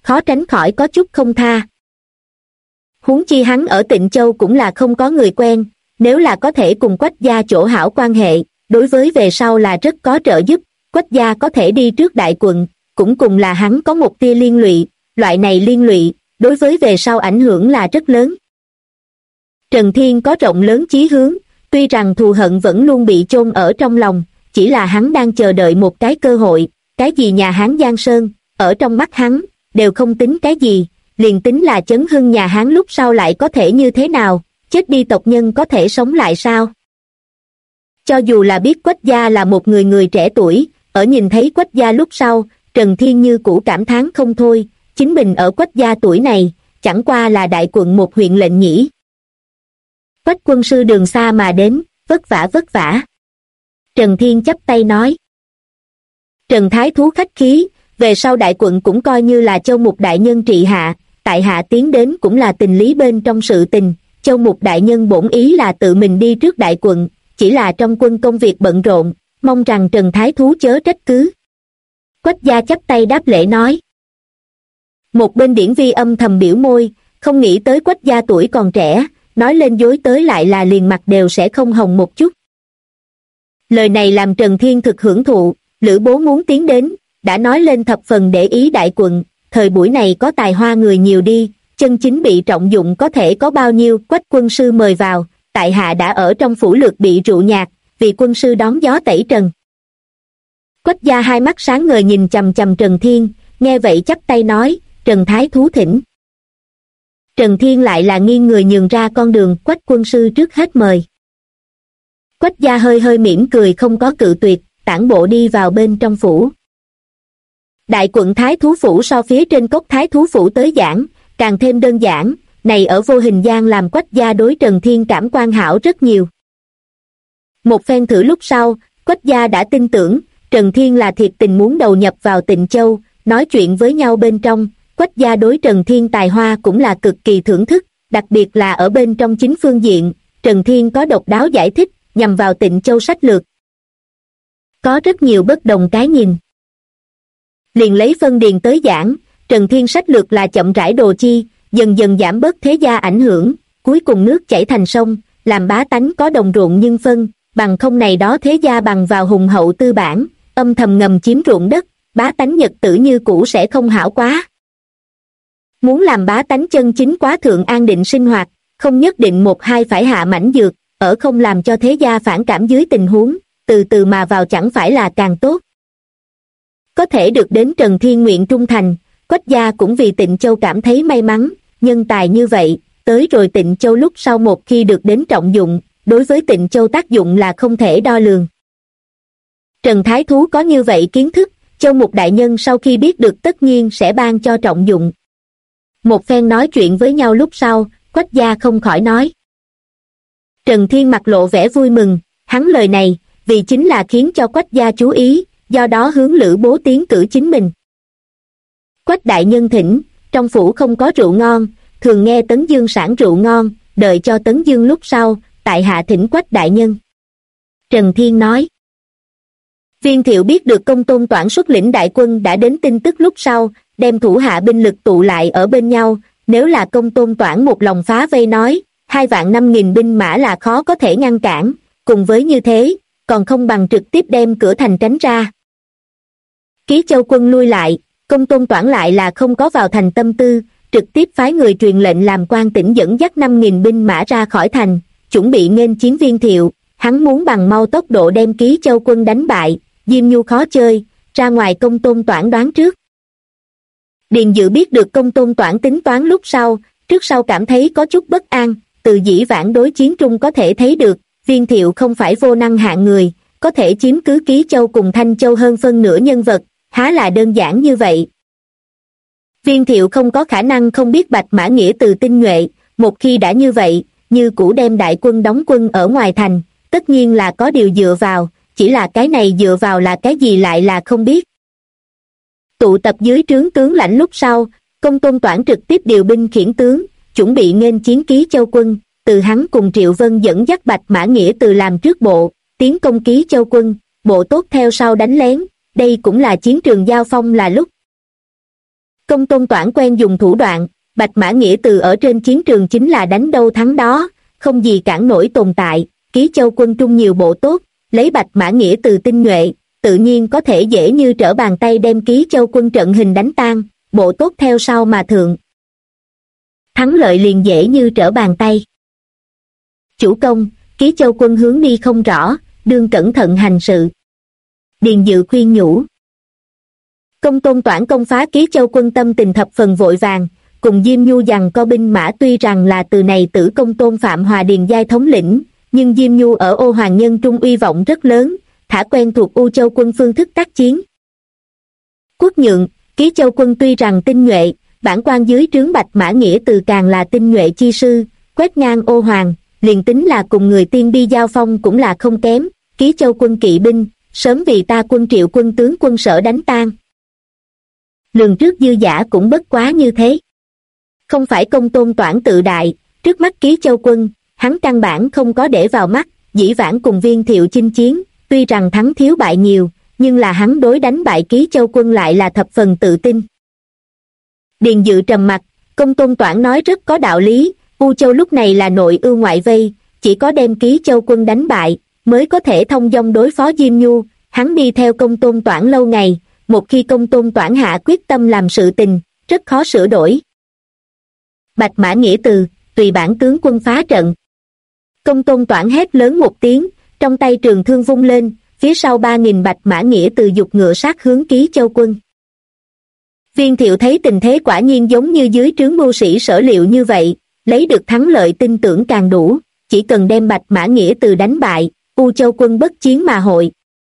khó tránh khỏi có chút không tha. Huống chi hắn ở Tịnh Châu cũng là không có người quen, nếu là có thể cùng Quách gia chỗ hảo quan hệ, đối với về sau là rất có trợ giúp. Quách gia có thể đi trước đại quận, cũng cùng là hắn có một tia liên lụy, loại này liên lụy, đối với về sau ảnh hưởng là rất lớn. Trần Thiên có rộng lớn chí hướng, tuy rằng thù hận vẫn luôn bị chôn ở trong lòng, chỉ là hắn đang chờ đợi một cái cơ hội, cái gì nhà Hán Giang Sơn, ở trong mắt hắn, đều không tính cái gì, liền tính là chấn hưng nhà Hán lúc sau lại có thể như thế nào, chết đi tộc nhân có thể sống lại sao? Cho dù là biết Quách gia là một người trẻ tuổi, ở nhìn thấy Quách gia lúc sau, Trần Thiên như cũ cảm thán không thôi, chính mình ở Quách gia tuổi này, chẳng qua là đại quận một huyện lệnh nhỉ. Quách quân sư đường xa mà đến, vất vả vất vả. Trần Thiên chắp tay nói. Trần Thái Thú khách khí, về sau đại quận cũng coi như là Châu Mục đại nhân trị hạ, tại hạ tiến đến cũng là tình lý bên trong sự tình, Châu Mục đại nhân bổn ý là tự mình đi trước đại quận, chỉ là trong quân công việc bận rộn, mong rằng Trần Thái Thú chớ trách cứ. Quách gia chắp tay đáp lễ nói. Một bên Điển Vi âm thầm biểu môi, không nghĩ tới Quách gia tuổi còn trẻ, nói lên dối tới lại là liền mặt đều sẽ không hồng một chút. Lời này làm Trần Thiên thực hưởng thụ, Lữ Bố muốn tiến đến, đã nói lên thập phần để ý đại quận, thời buổi này có tài hoa người nhiều đi, chân chính bị trọng dụng có thể có bao nhiêu. Quách quân sư mời vào, tại hạ đã ở trong phủ lược bị rượu nhạt, vì quân sư đón gió tẩy trần. Quách gia hai mắt sáng ngời nhìn chằm chằm Trần Thiên, nghe vậy chắp tay nói, Trần Thái Thú thỉnh. Trần Thiên lại là nghiêng người nhường ra con đường, Quách quân sư trước hết mời. Quách gia hơi hơi mỉm cười không có cự tuyệt, tản bộ đi vào bên trong phủ. Đại quận Thái Thú Phủ so phía trên cốc Thái Thú Phủ tới giảng, càng thêm đơn giản, này ở vô hình gian làm Quách gia đối Trần Thiên cảm quan hảo rất nhiều. Một phen thử lúc sau, Quách gia đã tin tưởng, Trần Thiên là thiệt tình muốn đầu nhập vào Tịnh Châu, nói chuyện với nhau bên trong, Quách gia đối Trần Thiên tài hoa cũng là cực kỳ thưởng thức, đặc biệt là ở bên trong chính phương diện, Trần Thiên có độc đáo giải thích, nhằm vào Tịnh Châu sách lược. Có rất nhiều bất đồng cái nhìn. Liền lấy phân điền tới giảng, Trần Thiên sách lược là chậm rãi đồ chi, dần dần giảm bớt thế gia ảnh hưởng, cuối cùng nước chảy thành sông, làm bá tánh có đồng ruộng nhưng phân, bằng không này đó thế gia bằng vào hùng hậu tư bản, âm thầm ngầm chiếm ruộng đất, bá tánh nhật tử như cũ sẽ không hảo quá. Muốn làm bá tánh chân chính quá thượng an định sinh hoạt, không nhất định một hai phải hạ mảnh dược, ở không làm cho thế gia phản cảm dưới tình huống, từ từ mà vào chẳng phải là càng tốt. Có thể được đến Trần Thiên nguyện trung thành, Quách gia cũng vì Tịnh Châu cảm thấy may mắn, nhân tài như vậy, tới rồi Tịnh Châu lúc sau một khi được đến trọng dụng, đối với Tịnh Châu tác dụng là không thể đo lường. Trần Thái Thú có như vậy kiến thức, Châu Mục đại nhân sau khi biết được tất nhiên sẽ ban cho trọng dụng. Một phen nói chuyện với nhau lúc sau, Quách gia không khỏi nói. Trần Thiên mặt lộ vẻ vui mừng, hắn lời này, vì chính là khiến cho Quách gia chú ý, do đó hướng Lữ Bố tiến cử chính mình. Quách đại nhân thỉnh, trong phủ không có rượu ngon, thường nghe Tấn Dương sản rượu ngon, đợi cho Tấn Dương lúc sau, tại hạ thỉnh Quách đại nhân. Trần Thiên nói. Viên Thiệu biết được Công Tôn Toản xuất lĩnh đại quân đã đến tin tức lúc sau, đem thủ hạ binh lực tụ lại ở bên nhau, nếu là Công Tôn Toản một lòng phá vây nói, 2.500.000 binh mã là khó có thể ngăn cản, cùng với như thế, còn không bằng trực tiếp đem cửa thành tránh ra. Ký Châu quân lui lại, Công Tôn Toản lại là không có vào thành tâm tư, trực tiếp phái người truyền lệnh làm quan tỉnh dẫn dắt 5.000 binh mã ra khỏi thành, chuẩn bị nghênh chiến Viên Thiệu, hắn muốn bằng mau tốc độ đem Ký Châu quân đánh bại, Diêm Nhu khó chơi, ra ngoài Công Tôn Toản đoán trước. Điền Dự biết được Công Tôn Toản tính toán lúc sau, trước sau cảm thấy có chút bất an, từ dĩ vãng đối chiến trung có thể thấy được, Viên Thiệu không phải vô năng hạng người, có thể chiếm cứ Ký Châu cùng Thanh Châu hơn phân nửa nhân vật, há là đơn giản như vậy. Viên Thiệu không có khả năng không biết Bạch Mã Nghĩa từ tinh nhuệ, một khi đã như vậy, như cũ đem đại quân đóng quân ở ngoài thành, tất nhiên là có điều dựa vào, chỉ là cái này dựa vào là cái gì lại là không biết. Tụ tập dưới trướng tướng lãnh lúc sau, Công Tôn Toản trực tiếp điều binh khiển tướng, chuẩn bị nghênh chiến Ký Châu quân, từ hắn cùng Triệu Vân dẫn dắt Bạch Mã Nghĩa từ làm trước bộ, tiến công Ký Châu quân, bộ tốt theo sau đánh lén, đây cũng là chiến trường giao phong là lúc. Công Tôn Toản quen dùng thủ đoạn, Bạch Mã Nghĩa Từ ở trên chiến trường chính là đánh đâu thắng đó, không gì cản nổi tồn tại. Ký Châu quân trung nhiều bộ tốt, lấy Bạch Mã Nghĩa Từ tinh nhuệ, tự nhiên có thể dễ như trở bàn tay đem Ký Châu quân trận hình đánh tan, bộ tốt theo sau mà thượng. Thắng lợi liền dễ như trở bàn tay. Chủ công, Ký Châu quân hướng đi không rõ, đương cẩn thận hành sự. Điền Dự khuyên nhủ. Công Tôn Toản công phá Ký Châu quân tâm tình thập phần vội vàng, cùng Diêm Nhu giằng co binh mã tuy rằng là từ này Tử Công Tôn Phạm Hòa Điền giai thống lĩnh, nhưng Diêm Nhu ở Ô Hoàng Nhân trung uy vọng rất lớn, thả quen thuộc U Châu quân phương thức tác chiến. Quốc nhượng, Ký Châu quân tuy rằng tinh nhuệ, bản quan dưới trướng Bạch Mã Nghĩa Từ càng là tinh nhuệ chi sư, quét ngang Ô Hoàng, liền tính là cùng người tiên đi giao phong cũng là không kém. Ký Châu quân kỵ binh, sớm vì ta quân Triệu quân tướng quân sở đánh tan. Lường trước dư giả cũng bất quá như thế. Không phải Công Tôn Toản tự đại, trước mắt Ký Châu quân, hắn căn bản không có để vào mắt. Dĩ vãng cùng Viên Thiệu chinh chiến, tuy rằng thắng thiếu bại nhiều, nhưng là hắn đối đánh bại Ký Châu quân lại là thập phần tự tin. Điền Dự trầm mặt, Công Tôn Toản nói rất có đạo lý, U Châu lúc này là nội ưu ngoại vây, chỉ có đem Ký Châu quân đánh bại, mới có thể thông dong đối phó Diêm Nhu. Hắn đi theo Công Tôn Toản lâu ngày, một khi Công Tôn Toản hạ quyết tâm làm sự tình, rất khó sửa đổi. Bạch Mã Nghĩa Từ, tùy bản tướng quân phá trận. Công Tôn Toản hét lớn một tiếng, trong tay trường thương vung lên, phía sau 3.000 Bạch Mã Nghĩa Từ dục ngựa sát hướng Ký Châu quân. Viên Thiệu thấy tình thế quả nhiên giống như dưới trướng mưu sĩ sở liệu như vậy, lấy được thắng lợi tin tưởng càng đủ, chỉ cần đem Bạch Mã Nghĩa Từ đánh bại, U Châu quân bất chiến mà hội.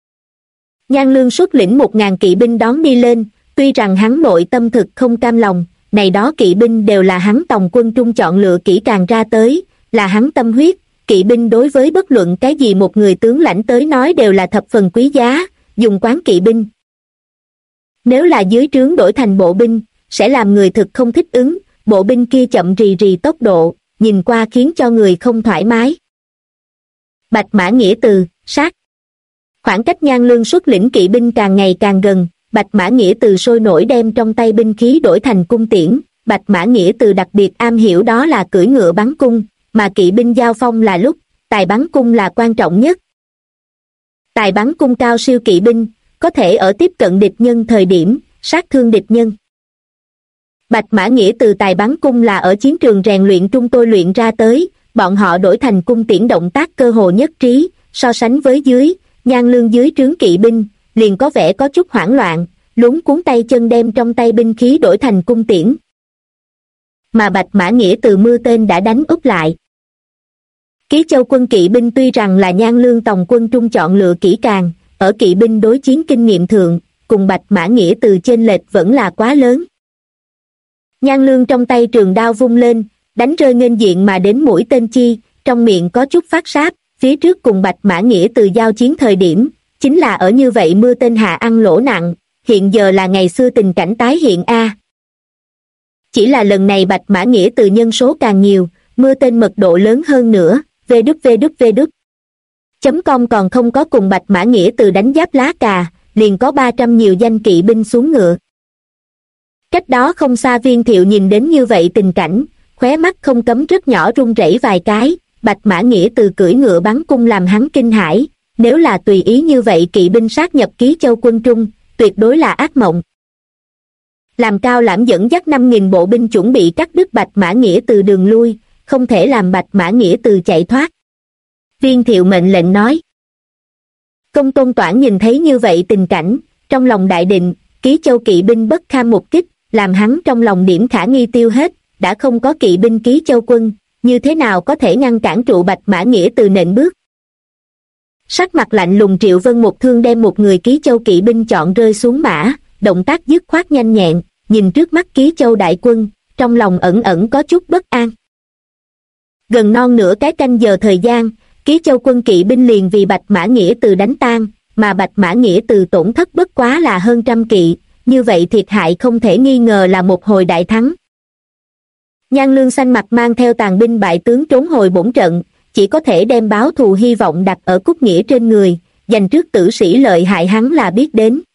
Nhan Lương xuất lĩnh 1.000 kỵ binh đón đi lên, tuy rằng hắn nội tâm thực không cam lòng, này đó kỵ binh đều là hắn tòng quân trung chọn lựa kỹ càng ra tới, là hắn tâm huyết. Kỵ binh đối với bất luận cái gì một người tướng lãnh tới nói đều là thập phần quý giá, dùng quán kỵ binh. Nếu là dưới trướng đổi thành bộ binh, sẽ làm người thực không thích ứng, bộ binh kia chậm rì rì tốc độ, nhìn qua khiến cho người không thoải mái. Bạch Mã Nghĩa Từ, sát. Khoảng cách Nhan Lương xuất lĩnh kỵ binh càng ngày càng gần, Bạch Mã Nghĩa Từ sôi nổi đem trong tay binh khí đổi thành cung tiễn. Bạch Mã Nghĩa Từ đặc biệt am hiểu đó là cưỡi ngựa bắn cung, mà kỵ binh giao phong là lúc, tài bắn cung là quan trọng nhất. Tài bắn cung cao siêu kỵ binh, có thể ở tiếp cận địch nhân thời điểm, sát thương địch nhân. Bạch Mã Nghĩa Từ tài bắn cung là ở chiến trường rèn luyện trung tôi luyện ra tới, bọn họ đổi thành cung tiễn động tác cơ hồ nhất trí, so sánh với Nhan Lương dưới trướng kỵ binh, liền có vẻ có chút hoảng loạn, luống cuốn tay chân đem trong tay binh khí đổi thành cung tiễn. Mà Bạch Mã Nghĩa Từ mưa tên đã đánh úp lại. Ký Châu quân kỵ binh tuy rằng là Nhan Lương tòng quân trung chọn lựa kỹ càng, ở kỵ binh đối chiến kinh nghiệm thượng, cùng Bạch Mã Nghĩa Từ chênh lệch vẫn là quá lớn. Nhan Lương trong tay trường đao vung lên, đánh rơi nghênh diện mà đến mũi tên chi, trong miệng có chút phát sáp, phía trước cùng Bạch Mã Nghĩa Từ giao chiến thời điểm, chính là ở như vậy mưa tên hạ ăn lỗ nặng, hiện giờ là ngày xưa tình cảnh tái hiện a. Chỉ là lần này Bạch Mã Nghĩa Từ nhân số càng nhiều, mưa tên mật độ lớn hơn nữa, vđvđvđ. .com còn không có cùng Bạch Mã Nghĩa Từ đánh giáp lá cà, liền có 300 nhiều danh kỵ binh xuống ngựa. Cách đó không xa Viên Thiệu nhìn đến như vậy tình cảnh, khóe mắt không cấm rất nhỏ run rẩy vài cái. Bạch Mã Nghĩa Từ cưỡi ngựa bắn cung làm hắn kinh hãi, nếu là tùy ý như vậy kỵ binh sát nhập Ký Châu quân trung, tuyệt đối là ác mộng. Làm Cao Lãm dẫn dắt 5.000 bộ binh chuẩn bị cắt đứt Bạch Mã Nghĩa Từ đường lui, không thể làm Bạch Mã Nghĩa Từ chạy thoát. Viên Thiệu mệnh lệnh nói. Công Tôn Toản nhìn thấy như vậy tình cảnh, trong lòng đại định, Ký Châu kỵ binh bất kham một kích, làm hắn trong lòng điểm khả nghi tiêu hết, đã không có kỵ binh Ký Châu quân, như thế nào có thể ngăn cản trụ Bạch Mã Nghĩa Từ nện bước. Sắc mặt lạnh lùng Triệu Vân một thương đem một người Ký Châu kỵ binh chọn rơi xuống mã, động tác dứt khoát nhanh nhẹn, nhìn trước mắt Ký Châu đại quân, trong lòng ẩn ẩn có chút bất an. Gần non nửa cái canh giờ thời gian, Ký Châu quân kỵ binh liền vì Bạch Mã Nghĩa Từ đánh tan, mà Bạch Mã Nghĩa Từ tổn thất bất quá là hơn 100 kỵ, như vậy thiệt hại không thể nghi ngờ là một hồi đại thắng. Nhan Lương xanh mặt mang theo tàn binh bại tướng trốn hồi bổn trận, chỉ có thể đem báo thù hy vọng đặt ở Cúc Nghĩa trên người, dành trước tử sĩ lợi hại hắn là biết đến.